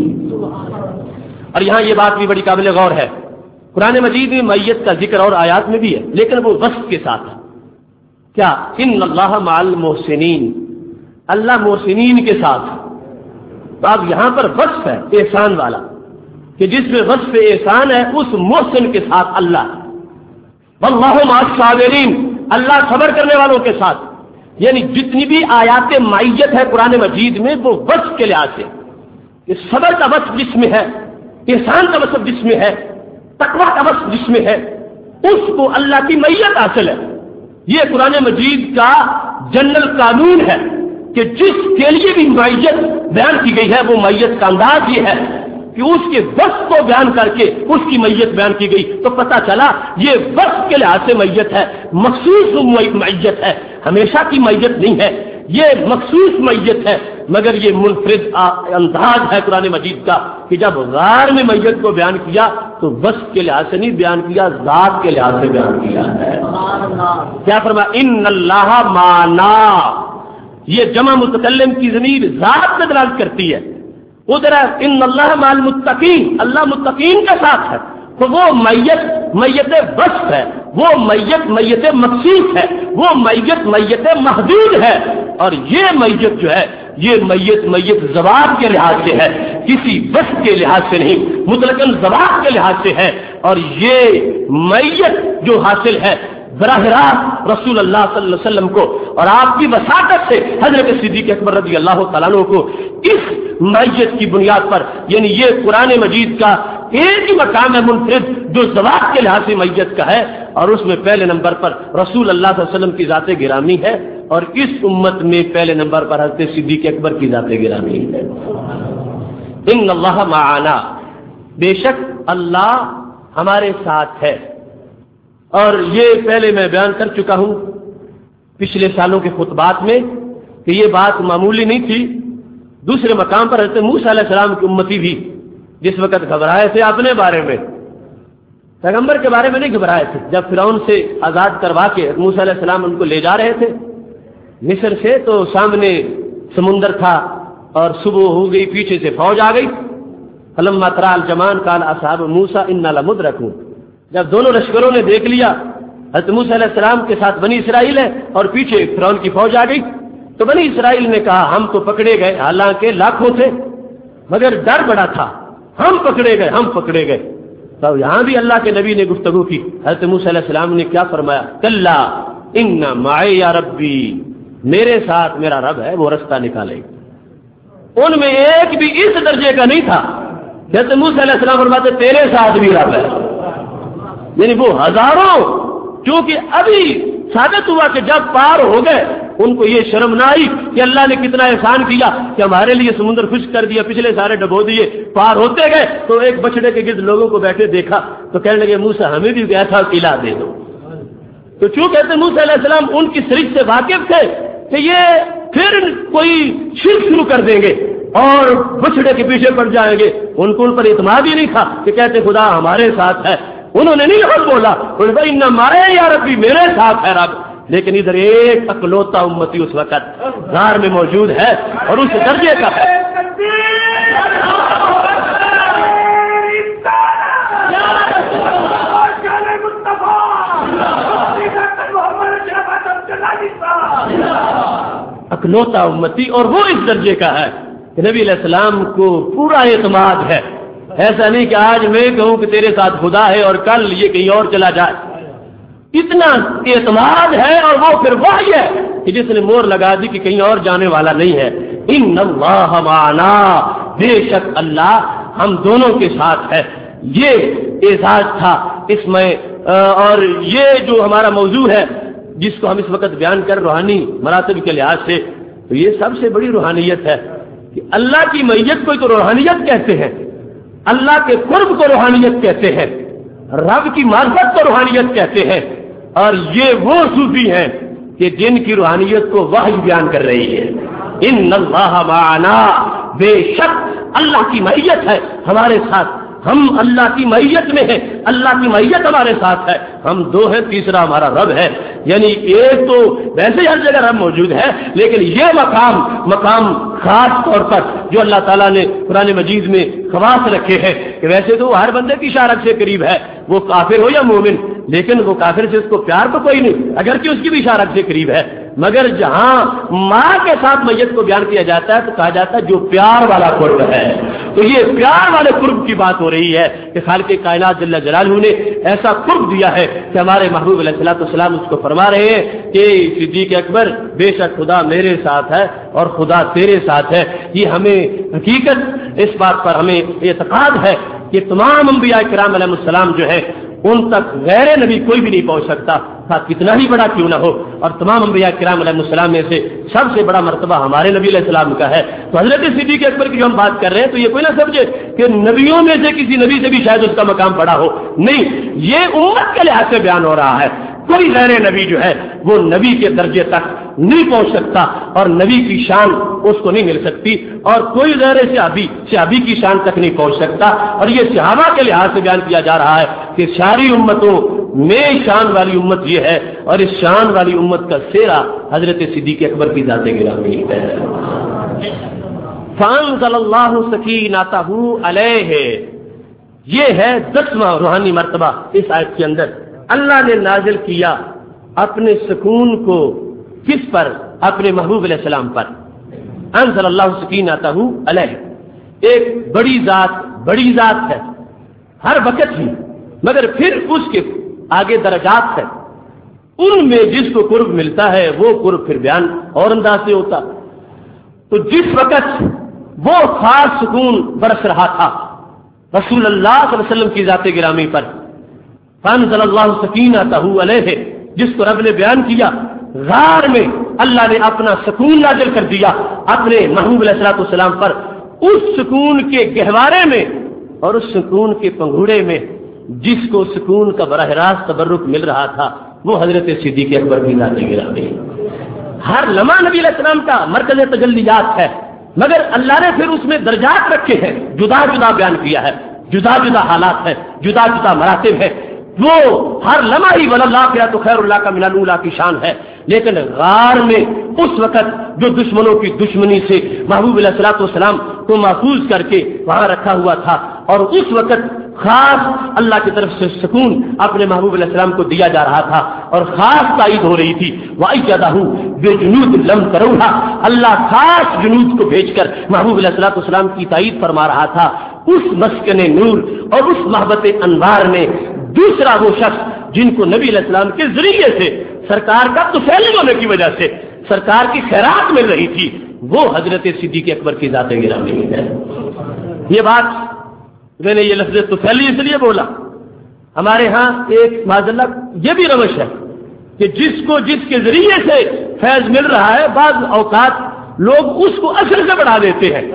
اور یہاں یہ بات بھی بڑی قابل غور ہے, قرآن مجید میں میت کا ذکر اور آیات میں بھی ہے لیکن وہ وصف کے ساتھ ہے. کیا ان اللہ مع المحسنین, اللہ محسنین کے ساتھ. تو اب یہاں پر وصف ہے احسان والا کہ جس میں وصف احسان ہے اس محسن کے ساتھ اللہ. واللہ مع الصابرین, اللہ صبر کرنے والوں کے ساتھ. یعنی جتنی بھی آیات معیت ہے قرآن مجید میں وہ وصف کے لحاظ سے, صبر کا وصف جس میں ہے, احسان کا وصف جس میں ہے, تقویٰ کا وصف جس میں ہے, اس کو اللہ کی معیت حاصل ہے. یہ قرآن مجید کا جنرل قانون ہے کہ جس کے لیے بھی معیت بیان کی گئی ہے وہ معیت کا انداز یہ ہے کہ اس کے وصف کو بیان کر کے اس کی میت بیان کی گئی. تو پتہ چلا یہ وصف کے لحاظ سے میت ہے, مخصوص میت ہے, ہمیشہ کی میت نہیں ہے, یہ مخصوص میت ہے. مگر یہ منفرد انداز ہے قرآن مجید کا کہ جب غار میں میت کو بیان کیا تو وصف کے لحاظ سے نہیں بیان کیا, ذات کے لحاظ سے بیان کیا ہے. کیا فرمایا ان اللہ معنا, یہ جمع متکلم کی ضمیر ذات میں دلالت کرتی ہے. ادھر ان اللہ مع المتقین, اللہ متقین کے ساتھ ہے. تو وہ میت وصف ہے, وہ میت مخصوص ہے, وہ میت محدود ہے. اور یہ میت جو ہے یہ میت زوات کے لحاظ سے ہے, کسی وصف کے لحاظ سے نہیں, مطلقاً زوات کے لحاظ سے ہے. اور یہ میت جو حاصل ہے براہ راست رسول اللہ صلی اللہ علیہ وسلم کو اور آپ کی وساطت سے حضرت صدیق اکبر رضی اللہ تعالیٰ عنہ کو اس میت کی بنیاد پر, یعنی یہ قرآن مجید کا ایک ہی مقام ہے منفرد جو ذوات کے لحاظ سے میت کا ہے, اور اس میں پہلے نمبر پر رسول اللہ صلی اللہ علیہ وسلم کی ذات گرامی ہے, اور اس امت میں پہلے نمبر پر حضرت صدیق اکبر کی ذات گرامی ہے. ان اللہ معنا, بے شک اللہ ہمارے ساتھ ہے. اور یہ پہلے میں بیان کر چکا ہوں پچھلے سالوں کے خطبات میں کہ یہ بات معمولی نہیں تھی. دوسرے مقام پر حضرت موسیٰ علیہ السلام کی امتی بھی جس وقت گھبرائے تھے اپنے بارے میں, پیغمبر کے بارے میں نہیں گھبرائے تھے. جب فرعون سے آزاد کروا کے موسیٰ علیہ السلام ان کو لے جا رہے تھے مصر سے, تو سامنے سمندر تھا اور صبح ہو گئی, پیچھے سے فوج آ گئی. فلما ترى الجمعان قال اصحاب موسیٰ انا لمدرکون, جب دونوں لشکروں نے دیکھ لیا حضرت موسیٰ علیہ السلام کے ساتھ بنی اسرائیل ہے اور پیچھے فرعون کی فوج آ گئی, تو بنی اسرائیل نے کہا ہم تو پکڑے گئے, حالانکہ لاکھوں تھے مگر ڈر بڑا تھا, ہم پکڑے گئے. تو یہاں بھی اللہ کے نبی نے گفتگو کی. حضرت موسیٰ علیہ السلام نے کیا فرمایا, کلا ان معی ربی, میرے ساتھ میرا رب ہے وہ رستہ نکالے گا. ان میں ایک بھی اس درجے کا نہیں تھا. حضرت موسیٰ علیہ السلام فرماتے تیرے ساتھ بھی رب ہے, یعنی وہ ہزاروں, کیونکہ ابھی ثابت ہوا کہ جب پار ہو گئے ان کو یہ شرم نہ آئی کہ اللہ نے کتنا احسان کیا کہ ہمارے لیے سمندر خشک کر دیا, پچھلے سارے ڈبو دیے, پار ہوتے گئے تو ایک بچڑے کے گرد لوگوں کو بیٹھے دیکھا تو کہنے لگے موسیٰ ہمیں بھی ایسا قلعہ دے دو. تو چونکہ موسیٰ علیہ السلام ان کی سرچ سے واقف تھے کہ یہ پھر کوئی شرک شروع کر دیں گے اور بچڑے کے پیچھے پڑ جائیں گے. ان کو ان پر اعتماد ہی نہیں تھا کہ کہتے خدا ہمارے ساتھ ہے. انہوں نے نہیں حق بولا, مارے یا ربی میرے ساتھ ہے رب. لیکن ادھر ایک اکلوتا امتی اس وقت غار میں موجود ہے اور اس درجے کا ہے. اکلوتا امتی, اور وہ اس درجے کا ہے کہ نبی علیہ السلام کو پورا اعتماد ہے. ایسا نہیں کہ آج میں کہوں کہ تیرے ساتھ خدا ہے اور کل یہ کہیں اور چلا جائے. اتنا اعتماد ہے, اور وہ پھر وحی ہے کہ جس نے مور لگا دی کہ کہیں اور جانے والا نہیں ہے. ان اللہ معنا, بے شک اللہ ہم دونوں کے ساتھ ہے. یہ اعزاز تھا اس میں. اور یہ جو ہمارا موضوع ہے جس کو ہم اس وقت بیان کر روحانی مراتب کے لحاظ سے, تو یہ سب سے بڑی روحانیت ہے کہ اللہ کی معیت کو تو روحانیت کہتے ہیں, اللہ کے قرب کو روحانیت کہتے ہیں, رب کی معرفت کو روحانیت کہتے ہیں. اور یہ وہ صوفی ہیں کہ جن کی روحانیت کو وحی بیان کر رہی ہے. ان اللہ معنا, بے شک اللہ کی معیت ہے ہمارے ساتھ. ہم اللہ کی معیت میں ہیں, اللہ کی معیت ہمارے ساتھ ہے. ہم دو ہیں, تیسرا ہمارا رب ہے. یعنی ایک تو ویسے ہر جگہ رب موجود ہے, لیکن یہ مقام خاص طور پر جو اللہ تعالیٰ نے قرآن مجید میں خواص رکھے ہیں کہ ویسے تو ہر بندے کی شارک سے قریب ہے, وہ کافر ہو یا مومن, لیکن وہ کافر سے اس کو پیار تو کوئی نہیں, اگرچہ اس کی بھی شارک سے قریب ہے. مگر جہاں ماں کے ساتھ میت کو بیان کیا جاتا ہے تو کہا جاتا ہے جو پیار والا قرب ہے. تو یہ پیار والے قرب کی بات ہو رہی ہے کہ خالق کائنات جل جلالہ نے ایسا قرب دیا ہے کہ ہمارے محبوب علیہ الصلوۃ والسلام اس کو فرما رہے ہیں کہ صدیق اکبر, بے شک خدا میرے ساتھ ہے اور خدا تیرے ساتھ ہے. یہ ہمیں حقیقت اس بات پر ہمیں اعتقاد ہے کہ تمام انبیاء کرام علیہ السلام جو ہے ان تک غیر نبی کوئی بھی نہیں پہنچ سکتا, تھا کتنا ہی بڑا کیوں نہ ہو. اور تمام انبیاء کرام علیہ السلام میں سے سب سے بڑا مرتبہ ہمارے نبی علیہ السلام کا ہے. تو حضرت صدیق اکبر کی جو ہم بات کر رہے ہیں تو یہ کوئی نہ سمجھے کہ نبیوں میں سے کسی نبی سے بھی شاید اس کا مقام بڑا ہو, نہیں, یہ امت کے لحاظ سے بیان ہو رہا ہے. کوئی غیر نبی جو ہے وہ نبی کے درجے تک نہیں پہنچ سکتا اور نبی کی شان اس کو نہیں مل سکتی, اور کوئی غیر صحابی کی شان تک نہیں پہنچ سکتا. اور یہ صحابہ کے لحاظ سے بیان کیا جا رہا ہے کہ ساری امتوں میں شان والی امت یہ ہے, اور اس شان والی امت کا سیرا حضرت صدیق اکبر کی ذات گرامی ہے. فانزل اللہ سکینتہ علیہ, یہ ہے 10واں روحانی مرتبہ اس آیت کے اندر. اللہ نے نازل کیا اپنے سکون کو کس پر؟ اپنے محبوب علیہ السلام پر. انزل اللہ سکینتہ علیہ, ایک بڑی ذات ہے ہر وقت ہی, مگر پھر اس کے آگے درجات ہے. ان میں جس کو قرب ملتا ہے وہ قرب پھر بیان اور انداز سے ہوتا. تو جس وقت وہ خاص سکون برس رہا تھا رسول اللہ صلی اللہ علیہ وسلم کی ذات گرامی پر, فانزل اللہ سکینتہ علیہ, جس کو رب نے بیان کیا, غار میں اللہ نے اپنا سکون نازل کر دیا اپنے محبوب علیہ الصلوۃ والسلام پر. اس سکون کے گہوارے میں اور اس سکون کے پنگھوڑے میں جس کو سکون کا براہ راست تبرک مل رہا تھا وہ حضرت صدیق اکبر کی ذات گرامی. ہر لمحہ نبی علیہ السلام کا مرکز تجلیات ہے, مگر اللہ نے پھر اس میں درجات رکھے ہیں, جدا جدا بیان کیا ہے, جدا جدا حالات ہیں, جدا جدا مراتب ہے. وہ ہر لمحہ ہی والآخرۃ خیر اللہ کا من الاولیٰ کی شان ہے. لیکن غار میں اس وقت جو دشمنوں کی دشمنی سے محبوب علیہ الصلوۃ والسلام کو محفوظ کر کے وہاں رکھا ہوا تھا, اور اس وقت خاص اللہ کی طرف سے سکون اپنے محبوب علیہ السلام کو دیا جا رہا تھا اور خاص تائید ہو رہی تھی. وَأَيَّدَهُ بِجُنُودٍ لَمْ تَرَوْهَا, اللہ خاص جنود کو بھیج کر محبوب علیہ الصلوۃ والسلام کی تائید فرما رہا تھا. اس مسکن نور اور اس محبت انوار میں دوسرا وہ شخص جن کو نبی علیہ السلام کے ذریعے سے سرکار کا طفیلی ہونے کی وجہ سے سرکار کی خیرات مل رہی تھی, وہ حضرت صدیق اکبر کی ذات گرامی ہے. یہ بات میں نے یہ لفظ طفیلی اس لیے بولا, ہمارے ہاں ایک معذلہ یہ بھی روش ہے کہ جس کے ذریعے سے فیض مل رہا ہے بعض اوقات لوگ اس کو اصل سے بڑھا دیتے ہیں.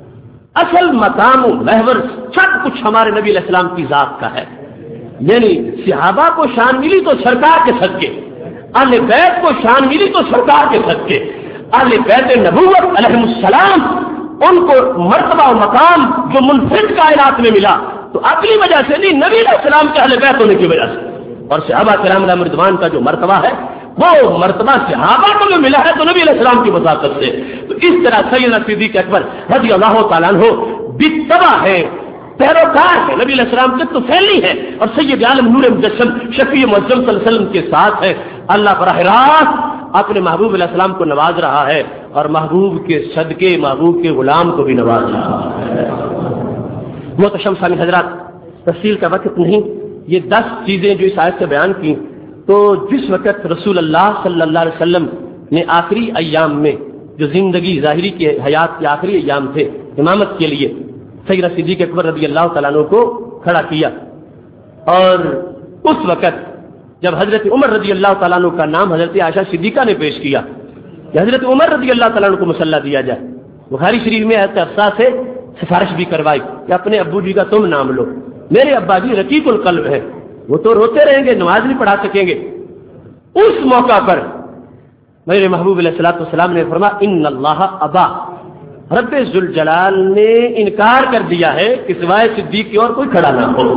اصل مقام و محور سب کچھ ہمارے نبی علیہ السلام کی ذات کا ہے. یعنی صحابہ کو شان ملی تو سرکار کے صدقے, اہل بیت کو شان ملی تو سرکار کے صدقے, اہل بیت نبوت علیہم السلام ان کو مرتبہ و مقام جو منفرد کائنات میں ملا تو اپنی وجہ سے نہیں، نبی علیہ السلام کے اہل بیت ہونے کی وجہ سے، اور صحابہ کرام علیہم رضوان کا جو مرتبہ ہے وہ مرتبہ صحابہ کو جو ملا ہے تو نبی علیہ السلام کی وساطت سے۔ تو اس طرح سیدنا صدیق اکبر رضی اللہ تعالیٰ عنہ بتبع ہے، پیروکار ہے، نبی علیہ السلام کے طفیلی ہے، اور سید عالم نور مجسم شفیع معظم صلی اللہ علیہ وسلم کے ساتھ ہے۔ اللہ براہ راست اپنے محبوب علیہ السلام کو نواز رہا ہے، اور محبوب کے صدقے محبوب کے غلام کو بھی نواز رہا ہے۔ محتشم سامع حضرات، تفصیل کا وقت نہیں، یہ 10 چیزیں جو اس آیت سے بیان کی، تو جس وقت رسول اللہ صلی اللہ علیہ وسلم نے آخری ایام میں جو زندگی ظاہری کی حیات کے آخری ایام تھے امامت کے لیے سیدنا صدیق اکبر رضی اللہ تعالیٰ عنہ کو کھڑا کیا، اور اس وقت جب حضرت عمر رضی اللہ تعالیٰ عنہ کا نام حضرت عائشہ صدیقہ نے پیش کیا کہ حضرت عمر رضی اللہ تعالیٰ عنہ کو مصلی دیا جائے، بخاری شریف میں حضرت حفصہ سے سفارش بھی کروائی کہ اپنے ابو جی کا تم نام لو، میرے ابا جی رقیق القلب ہے، وہ تو روتے رہیں گے، نماز نہیں پڑھا سکیں گے۔ اس موقع پر میرے محبوب علیہ الصلوۃ والسلام نے فرمایا ان اللہ ابا، رب ذوالجلال نے انکار کر دیا ہے کہ سوائے صدیق کی اور کوئی کھڑا نہ ہو۔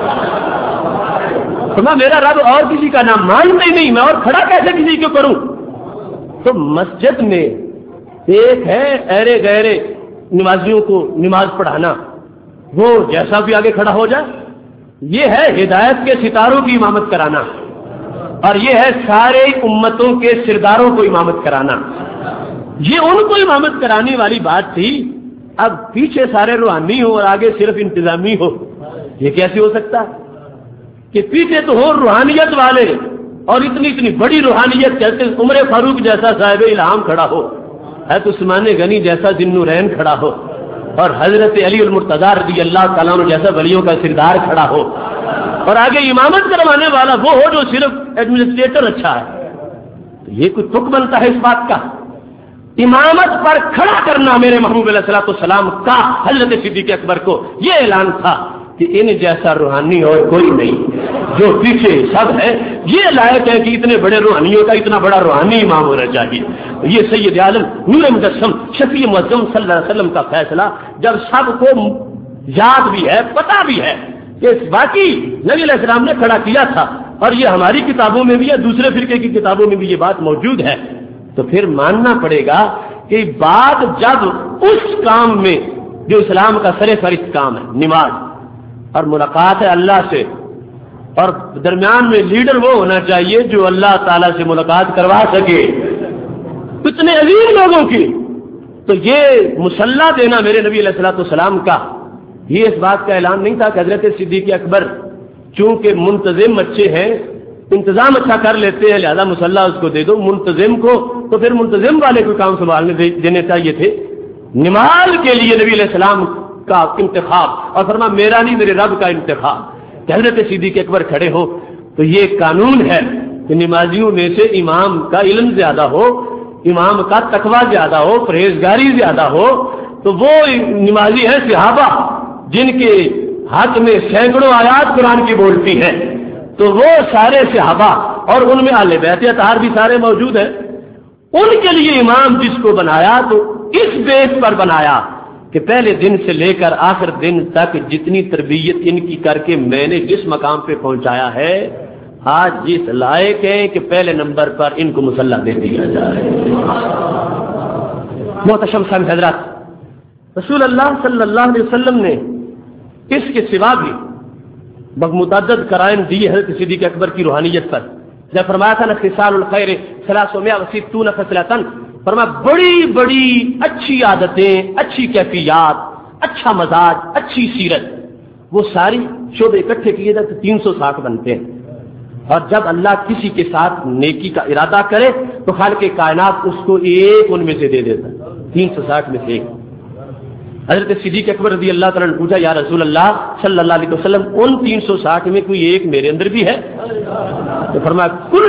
فرمایا میرا رب اور کسی کا نام مانتا ہی نہیں، میں اور کھڑا کیسے کسی کو کروں؟ تو مسجد میں ایک ہے ایرے گہرے نمازیوں کو نماز پڑھانا، وہ جیسا بھی آگے کھڑا ہو جائے، یہ ہے ہدایت کے ستاروں کی امامت کرانا، اور یہ ہے سارے امتوں کے سرداروں کو امامت کرانا۔ یہ ان کو امامت کرانے والی بات تھی، اب پیچھے سارے روحانی ہو اور آگے صرف انتظامی ہو، یہ کیسے ہو سکتا ہے کہ پیچھے تو ہو روحانیت والے، اور اتنی بڑی روحانیت کہتے عمر فاروق جیسا صاحب الہام کھڑا ہو، ہے تو عثمان غنی جیسا ذوالنورین کھڑا ہو، اور حضرت علی المرتضیٰ رضی اللہ تعالیٰ عنہ جیسا ولیوں کا سردار کھڑا ہو، اور آگے امامت کروانے والا وہ ہو جو صرف ایڈمنسٹریٹر اچھا ہے، تو یہ کوئی تک بنتا ہے اس بات کا؟ امامت پر کھڑا کرنا میرے محبوب علیہ الصلوۃ والسلام کا حضرت صدیق اکبر کو یہ اعلان تھا کہ ان جیسا روحانی اور کوئی نہیں، جو پیچھے سب ہے یہ لائق ہے کہ اتنے بڑے روحانیوں کا اتنا بڑا روحانی امام ہونا چاہیے۔ یہ سید عالم نور مجسم شفیع معظم صلی اللہ علیہ وسلم کا فیصلہ جب سب کو یاد بھی ہے، پتہ بھی ہے کہ باقی نبی علیہ السلام نے کھڑا کیا تھا، اور یہ ہماری کتابوں میں بھی ہے، دوسرے فرقے کی کتابوں میں بھی یہ بات موجود ہے، تو پھر ماننا پڑے گا کہ بات جب اس کام میں جو اسلام کا سر فہرست کام ہے، نماز اور ملاقات ہے اللہ سے، اور درمیان میں لیڈر وہ ہونا چاہیے جو اللہ تعالیٰ سے ملاقات کروا سکے اتنے عظیم لوگوں کی، تو یہ مصلی دینا میرے نبی علیہ الصلوۃ والسلام کا یہ اس بات کا اعلان نہیں تھا کہ حضرت صدیق اکبر چونکہ منتظم اچھے ہیں، انتظام اچھا کر لیتے ہیں، لہذا مصلی اس کو دے دو، منتظم کو تو پھر منتظم والے کو کام سنبھالنے دینے چاہیے تھے۔ نماز کے لیے نبی علیہ السلام کا انتخاب، اور فرمایا میرا نہیں میرے رب کا انتخاب، کہ حضرت صدیق اکبر کھڑے ہو، تو یہ قانون ہے کہ نمازیوں میں سے امام کا علم زیادہ ہو، امام کا تقوی زیادہ ہو، پرہیزگاری زیادہ ہو، تو وہ نمازی ہیں صحابہ جن کے ہاتھ میں سینکڑوں آیات قرآن کی بولتی ہیں، تو وہ سارے صحابہ اور ان میں اہل بیت اطہار بھی سارے موجود ہیں، ان کے لیے امام جس کو بنایا تو اس بیس پر بنایا کہ پہلے دن سے لے کر آخر دن تک جتنی تربیت ان کی کر کے میں نے جس مقام پہ پہنچایا ہے، آج جس لائق ہے کہ پہلے نمبر پر ان کو مصلی دے دیا جائے۔ محتشم صاحب حضرات، رسول اللہ صلی اللہ علیہ وسلم نے اس کے سوا بھی متعدد قرائن دی ہے صدیق اکبر کی روحانیت پر، جب فرمایا تھا نا خصال الخیر 360 خصلۃ، فرمایا بڑی بڑی اچھی عادتیں، اچھی کیفیات، اچھا مزاج، اچھی سیرت، وہ ساری شعبے اکٹھے کیے جاتے 360 بنتے ہیں، اور جب اللہ کسی کے ساتھ نیکی کا ارادہ کرے تو خالق کائنات اس کو ایک ان میں سے دے دیتا ہے، 360 میں سے ایک۔ حضرت صدیق اکبر رضی اللہ تعالیٰ نے پوچھا یا رسول اللہ صلی اللہ علیہ وسلم ان 360 میں کوئی ایک میرے اندر بھی ہے؟ تو فرمایا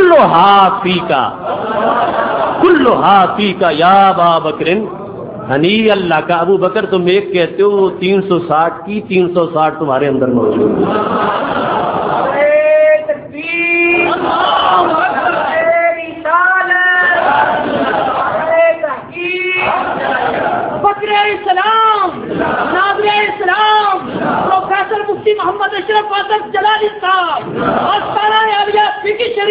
کلھا فیکا یا ابا بکر، ہنی اللہ کا ابو بکر تم ایک کہتے ہو، 360 کی 360 تمہارے اندر موجود ہے۔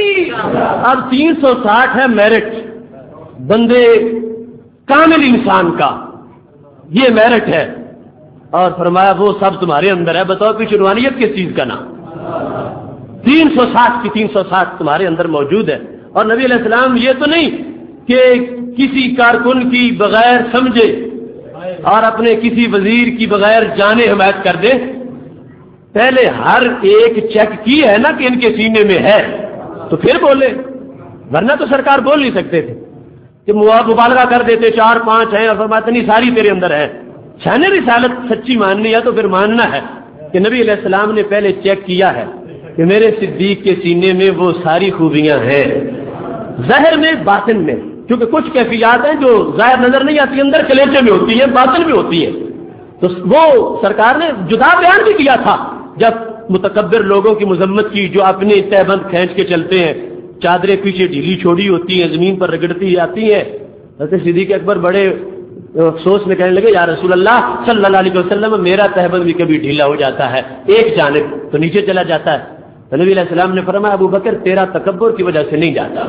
اب 360 ہے میرٹ بندے کامل انسان کا، یہ میرٹ ہے، اور فرمایا وہ سب تمہارے اندر ہے۔ بتاؤ پیچھے روحانیت کس چیز کا نام؟ 360 کی 360 تمہارے اندر موجود ہے۔ اور نبی علیہ السلام یہ تو نہیں کہ کسی کارکن کی بغیر سمجھے اور اپنے کسی وزیر کی بغیر جانے حمایت کر دے، پہلے ہر ایک چیک کی ہے نا کہ ان کے سینے میں ہے تو پھر بولے، ورنہ تو سرکار بول نہیں سکتے تھے کہ مبالغہ کر دیتے 4-5 ہیں اور فرماتے نہیں ساری تیرے اندر ہے۔ شان رسالت سچی ماننی ہے تو پھر ماننا ہے کہ نبی علیہ السلام نے پہلے چیک کیا ہے کہ میرے صدیق کے سینے میں وہ ساری خوبیاں ہیں، ظاہر میں باطن میں، کیونکہ کچھ کیفیات ہیں جو ظاہر نظر نہیں آتی، اندر کلیجے میں ہوتی ہے، باطن میں ہوتی ہے۔ تو وہ سرکار نے جدا بیان بھی کیا تھا جب متکبر لوگوں کی مذمت کی جو اپنے تہبند کھینچ کے چلتے ہیں، چادریں پیچھے ڈھیلی چھوڑی ہوتی ہیں، زمین پر رگڑتی آتی ہیں۔ حضرت صدیق اکبر بڑے افسوس میں کہنے لگے یا رسول اللہ صلی اللہ علیہ وسلم میرا تہبند بھی کبھی ڈھیلا ہو جاتا ہے، ایک جانب تو نیچے چلا جاتا ہے۔ تو نبی علیہ السلام نے فرمایا ابو بکر تیرا تکبر کی وجہ سے نہیں جاتا۔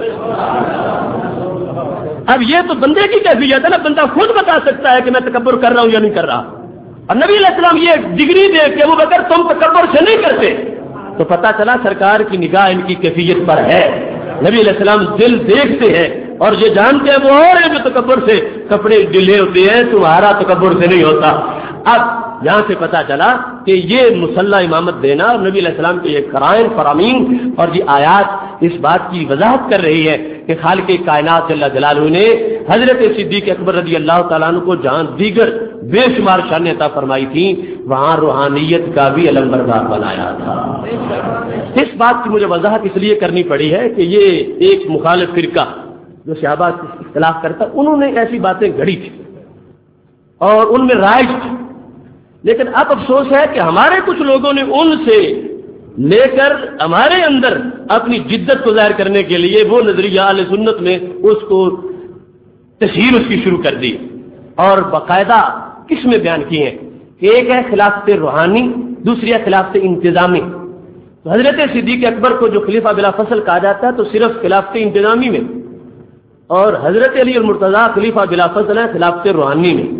اب یہ تو بندے کی کیفیت ہے نا، بندہ خود بتا سکتا ہے کہ میں تکبر کر رہا ہوں یا نہیں کر رہا۔ اور نبی علیہ السلام یہ ڈگری دے کہ ابو بکر تم تکبر سے نہیں کرتے، تو پتہ چلا سرکار کی نگاہ ان کی کیفیت پر ہے۔ نبی علیہ السلام دل دیکھتے ہیں اور یہ جانتے ہیں وہ اور جو تکبر سے کپڑے ڈھیلے ہوتے ہیں، تمہارا تکبر سے نہیں ہوتا۔ اب یہاں سے پتا چلا کہ یہ مسلح امامت دینا اور نبی علیہ السلام کے یہ قرائن فرامین اور یہ آیات اس بات کی وضاحت کر رہی ہے کہ خالق کائنات جل جلالہ نے حضرت صدیق اکبر رضی اللہ تعالیٰ عنہ کو جہاں دیگر بے شمار شان عطا فرمائی تھی، وہاں روحانیت کا بھی علم بردار بنایا تھا۔ اس بات کی مجھے وضاحت اس لیے کرنی پڑی ہے کہ یہ ایک مخالف فرقہ جو صحابہ سے اختلاف کرتا، انہوں نے ایسی باتیں گھڑی تھی اور ان میں رائج تھی، لیکن اب افسوس ہے کہ ہمارے کچھ لوگوں نے ان سے لے کر ہمارے اندر اپنی جدت کو ظاہر کرنے کے لیے وہ نظریہ اہل سنت میں اس کو تشہیر اس کی شروع کر دی اور باقاعدہ قسمیں بیان کی ہیں۔ ایک ہے خلافت روحانی، دوسری ہے خلافت انتظامی۔ تو حضرت صدیق اکبر کو جو خلیفہ بلا فصل کہا جاتا ہے تو صرف خلافت انتظامی میں، اور حضرت علی المرتضیٰ خلیفہ بلا فصل ہے خلافت روحانی میں۔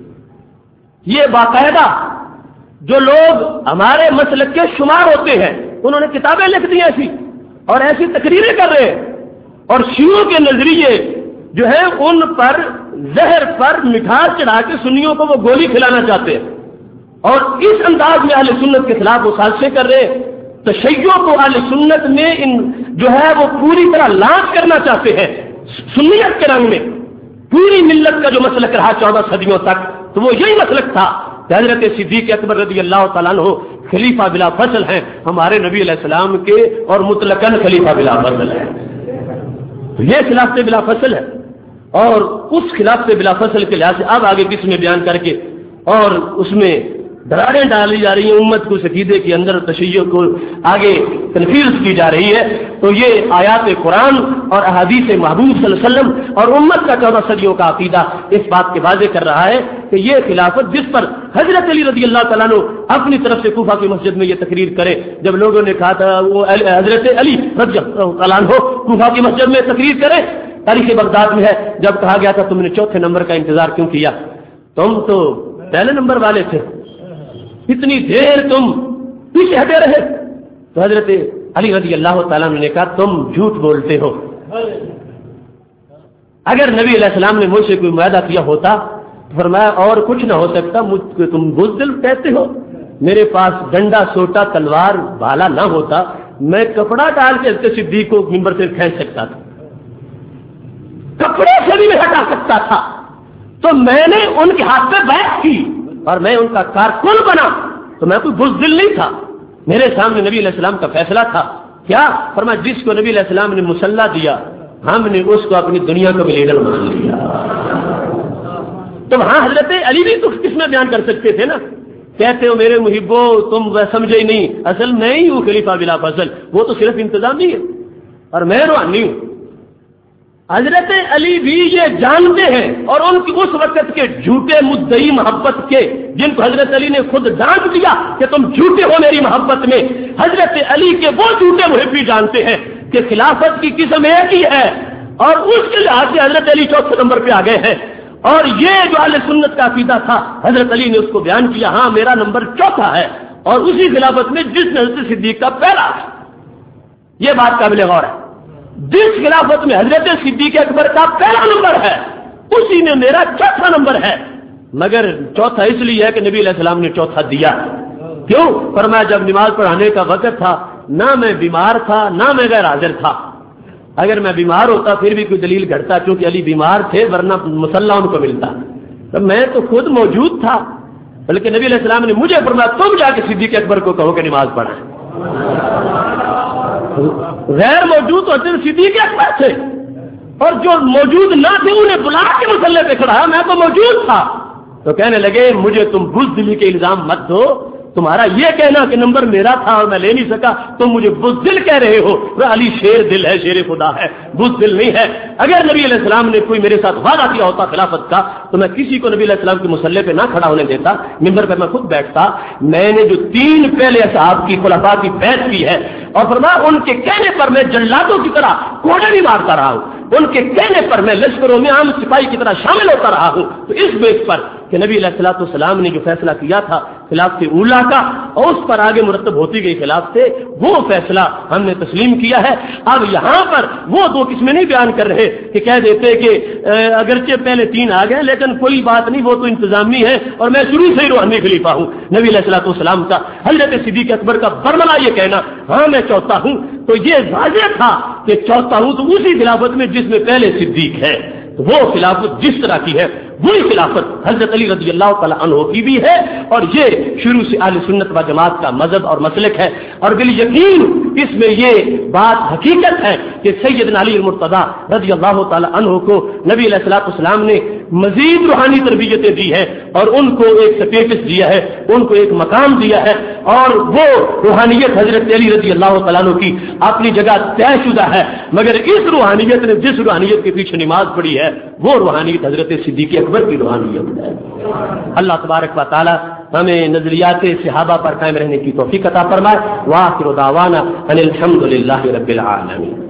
یہ باقاعدہ جو لوگ ہمارے مسلک کے شمار ہوتے ہیں انہوں نے کتابیں لکھ دی ایسی اور ایسی تقریریں کر رہے ہیں، اور شیعوں کے نظریے جو ہے ان پر زہر پر مٹھاس چڑھا کے سنیوں کو وہ گولی کھلانا چاہتے ہیں، اور اس انداز میں اہل سنت کے خلاف وہ سازشیں کر رہے ہیں۔ تشیع کو اہل سنت میں جو ہے وہ پوری طرح لانچ کرنا چاہتے ہیں سنیت کے رنگ میں۔ پوری ملت کا جو مسلک رہا 14 صدیوں تک تو وہ یہی مسلک تھا کہ حضرت صدیق اکبر رضی اللہ تعالیٰ عنہ خلیفہ بلا فصل ہیں ہمارے نبی علیہ السلام کے، اور مطلقاً خلیفہ بلا فصل ہے۔ تو یہ خلافت بلا فصل ہے، اور اس خلافت بلا فصل کے لحاظ سے اب آگے کس میں بیان کر کے اور اس میں دراڑیں ڈالی جا رہی ہیں، امت کو عقیدے کے اندر تشیع کو آگے تنفیذ کی جا رہی ہے، تو یہ آیات قرآن اور احادیث محبوب صلی اللہ علیہ وسلم اور امت کا 14 صدیوں کا عقیدہ اس بات کے واضح کر رہا ہے کہ یہ خلافت جس پر حضرت علی رضی اللہ تعالیٰ عنہ اپنی طرف سے کوفہ کی مسجد میں یہ تقریر کرے، جب لوگوں نے کہا تھا وہ حضرت علی رضی اللہ تعالیٰ عنہ کوفہ کی مسجد میں تقریر کرے، تاریخ بغداد میں ہے، جب کہا گیا تھا تم نے چوتھے نمبر کا انتظار کیوں کیا، تم تو پہلے نمبر والے تھے، اتنی دیر تم پیچھے ہٹے رہے، تو حضرت علی رضی اللہ تعالیٰ نے کہا تم جھوٹ بولتے ہو، اگر نبی علیہ السلام نے مجھ سے کوئی معاہدہ کیا ہوتا تو فرمایا اور کچھ نہ ہو سکتا، مجھ کو تم بزدل کہتے ہو، میرے پاس ڈنڈا سوٹا تلوار بھالا نہ ہوتا میں کپڑا ڈال کے حضرت صدیق کو منبر سے کھینچ سکتا تھا، کپڑے سے بھی میں ہٹا سکتا تھا، تو میں نے ان کے ہاتھ پہ بیعت کی اور میں ان کا کارکن بنا، تو میں کوئی بزدل نہیں تھا، میرے سامنے نبی علیہ السلام کا فیصلہ تھا۔ کیا فرمایا جس کو نبی علیہ السلام نے مسلح دیا ہم نے اس کو اپنی دنیا کا بھی لیڈر مان لیا۔ تو وہاں حضرت علی بھی تو کس میں بیان کر سکتے تھے نا، کہتے ہو میرے محبو تم سمجھے ہی نہیں، اصل میں ہی ہوں خلیفہ بلا فصل، وہ تو صرف انتظامی ہے اور میں روحانی ہوں۔ حضرت علی بھی یہ جانتے ہیں، اور ان کی اس وقت کے جھوٹے مدعی محبت کے جن کو حضرت علی نے خود ڈانٹ دیا کہ تم جھوٹے ہو میری محبت میں، حضرت علی کے وہ جھوٹے محبی جانتے ہیں کہ خلافت کی قسم ایک ہی ہے، اور اس کے لحاظ سے حضرت علی چوتھے نمبر پہ آ گئے ہیں. اور یہ جو اہل سنت کا عقیدہ تھا حضرت علی نے اس کو بیان کیا، ہاں میرا نمبر چوتھا ہے، اور اسی خلافت میں جس میں حضرت صدیق کا پہلا ہے. یہ بات قابل غور ہے. جس خلافت میں حضرت صدیق اکبر کا پہلا نمبر ہے اسی میں میرا چوتھا نمبر ہے. مگر چوتھا اس لیے ہے کہ نبی علیہ السلام نے چوتھا دیا. کیوں؟ فرمایا جب نماز پڑھانے کا وقت تھا نہ میں بیمار تھا نہ میں غیر حاضر تھا. اگر میں بیمار ہوتا پھر بھی کوئی دلیل گھڑتا، چونکہ علی بیمار تھے ورنہ مصلی ان کو ملتا. تو میں تو خود موجود تھا، بلکہ نبی علیہ السلام نے مجھے فرمایا تم جا کے صدیق اکبر کو کہو کہ نماز پڑھائیں. غیر موجود تو حضرت صدیق اکبر تھے، اور جو موجود نہ تھے انہیں بلا کے مصلی پہ کھڑا، میں تو موجود تھا. تو کہنے لگے مجھے تم بزدلی کے الزام مت دو، تمہارا یہ کہنا کہ نمبر میرا تھا اور میں لے نہیں سکا تم مجھے بزدل کہہ رہے ہو. علی شیر دل ہے، شیر خدا ہے، بزدل نہیں ہے. اگر نبی علیہ السلام نے کوئی میرے ساتھ وعدہ کیا ہوتا خلافت کا تو میں کسی کو نبی علیہ السلام کے مصلی پہ نہ کھڑا ہونے دیتا، ممبر پہ میں خود بیٹھتا. میں نے جو 3 پہلے اصحاب کی خلفاء کی بیعت کی ہے اور فرمایا ان کے کہنے پر میں جلادوں کی طرح کوڑے نہیں مارتا رہا ہوں، ان کے کہنے پر میں لشکروں میں عام سپاہی کی طرح شامل ہوتا رہا ہوں. تو اس بیس پر کہ نبی علیہ السلام نے جو فیصلہ کیا تھا خلافت اولیٰ کا اور اس پر آگے مرتب ہوتی گئی خلاف سے، وہ فیصلہ ہم نے تسلیم کیا ہے. اب یہاں پر وہ 2 قسمیں نہیں بیان کر رہے کہ کہہ دیتے کہ اگرچہ پہلے 3 آ گئے لیکن کوئی بات نہیں، وہ تو انتظامی ہے اور میں شروع سے ہی روحانی خلیفہ ہوں. نبی علیہ السلام کا حضرت صدیق اکبر کا برملا یہ کہنا ہاں میں چوتھا ہوں، تو یہ واضح تھا کہ چوتھا ہوں تو اسی خلافت میں جس میں پہلے صدیق ہے. وہ خلافت جس طرح کی ہے وہی خلافت حضرت علی رضی اللہ تعالیٰ عنہ کی بھی ہے، اور یہ شروع سے اہل سنت و جماعت کا مذہب اور مسلک ہے. اور بال یقین اس میں یہ بات حقیقت ہے کہ سیدنا علی المرتضیٰ رضی اللہ تعالیٰ عنہ کو نبی علیہ السلام نے مزید روحانی تربیتیں دی ہے اور ان کو ایک سٹیٹس دیا ہے، ان کو ایک مقام دیا ہے، اور وہ روحانیت حضرت علی رضی اللہ تعالیٰ عنہ کی اپنی جگہ طے شدہ ہے. مگر اس روحانیت نے جس روحانیت کے پیچھے نماز پڑھی ہے وہ روحانیت حضرت صدیق اکبر کی روحانیت ہے. اللہ تبارک و تعالی ہمیں نظریات صحابہ پر قائم رہنے کی توفیق عطا فرمائے. وآخر دعوانا ان الحمد للہ رب العالمین.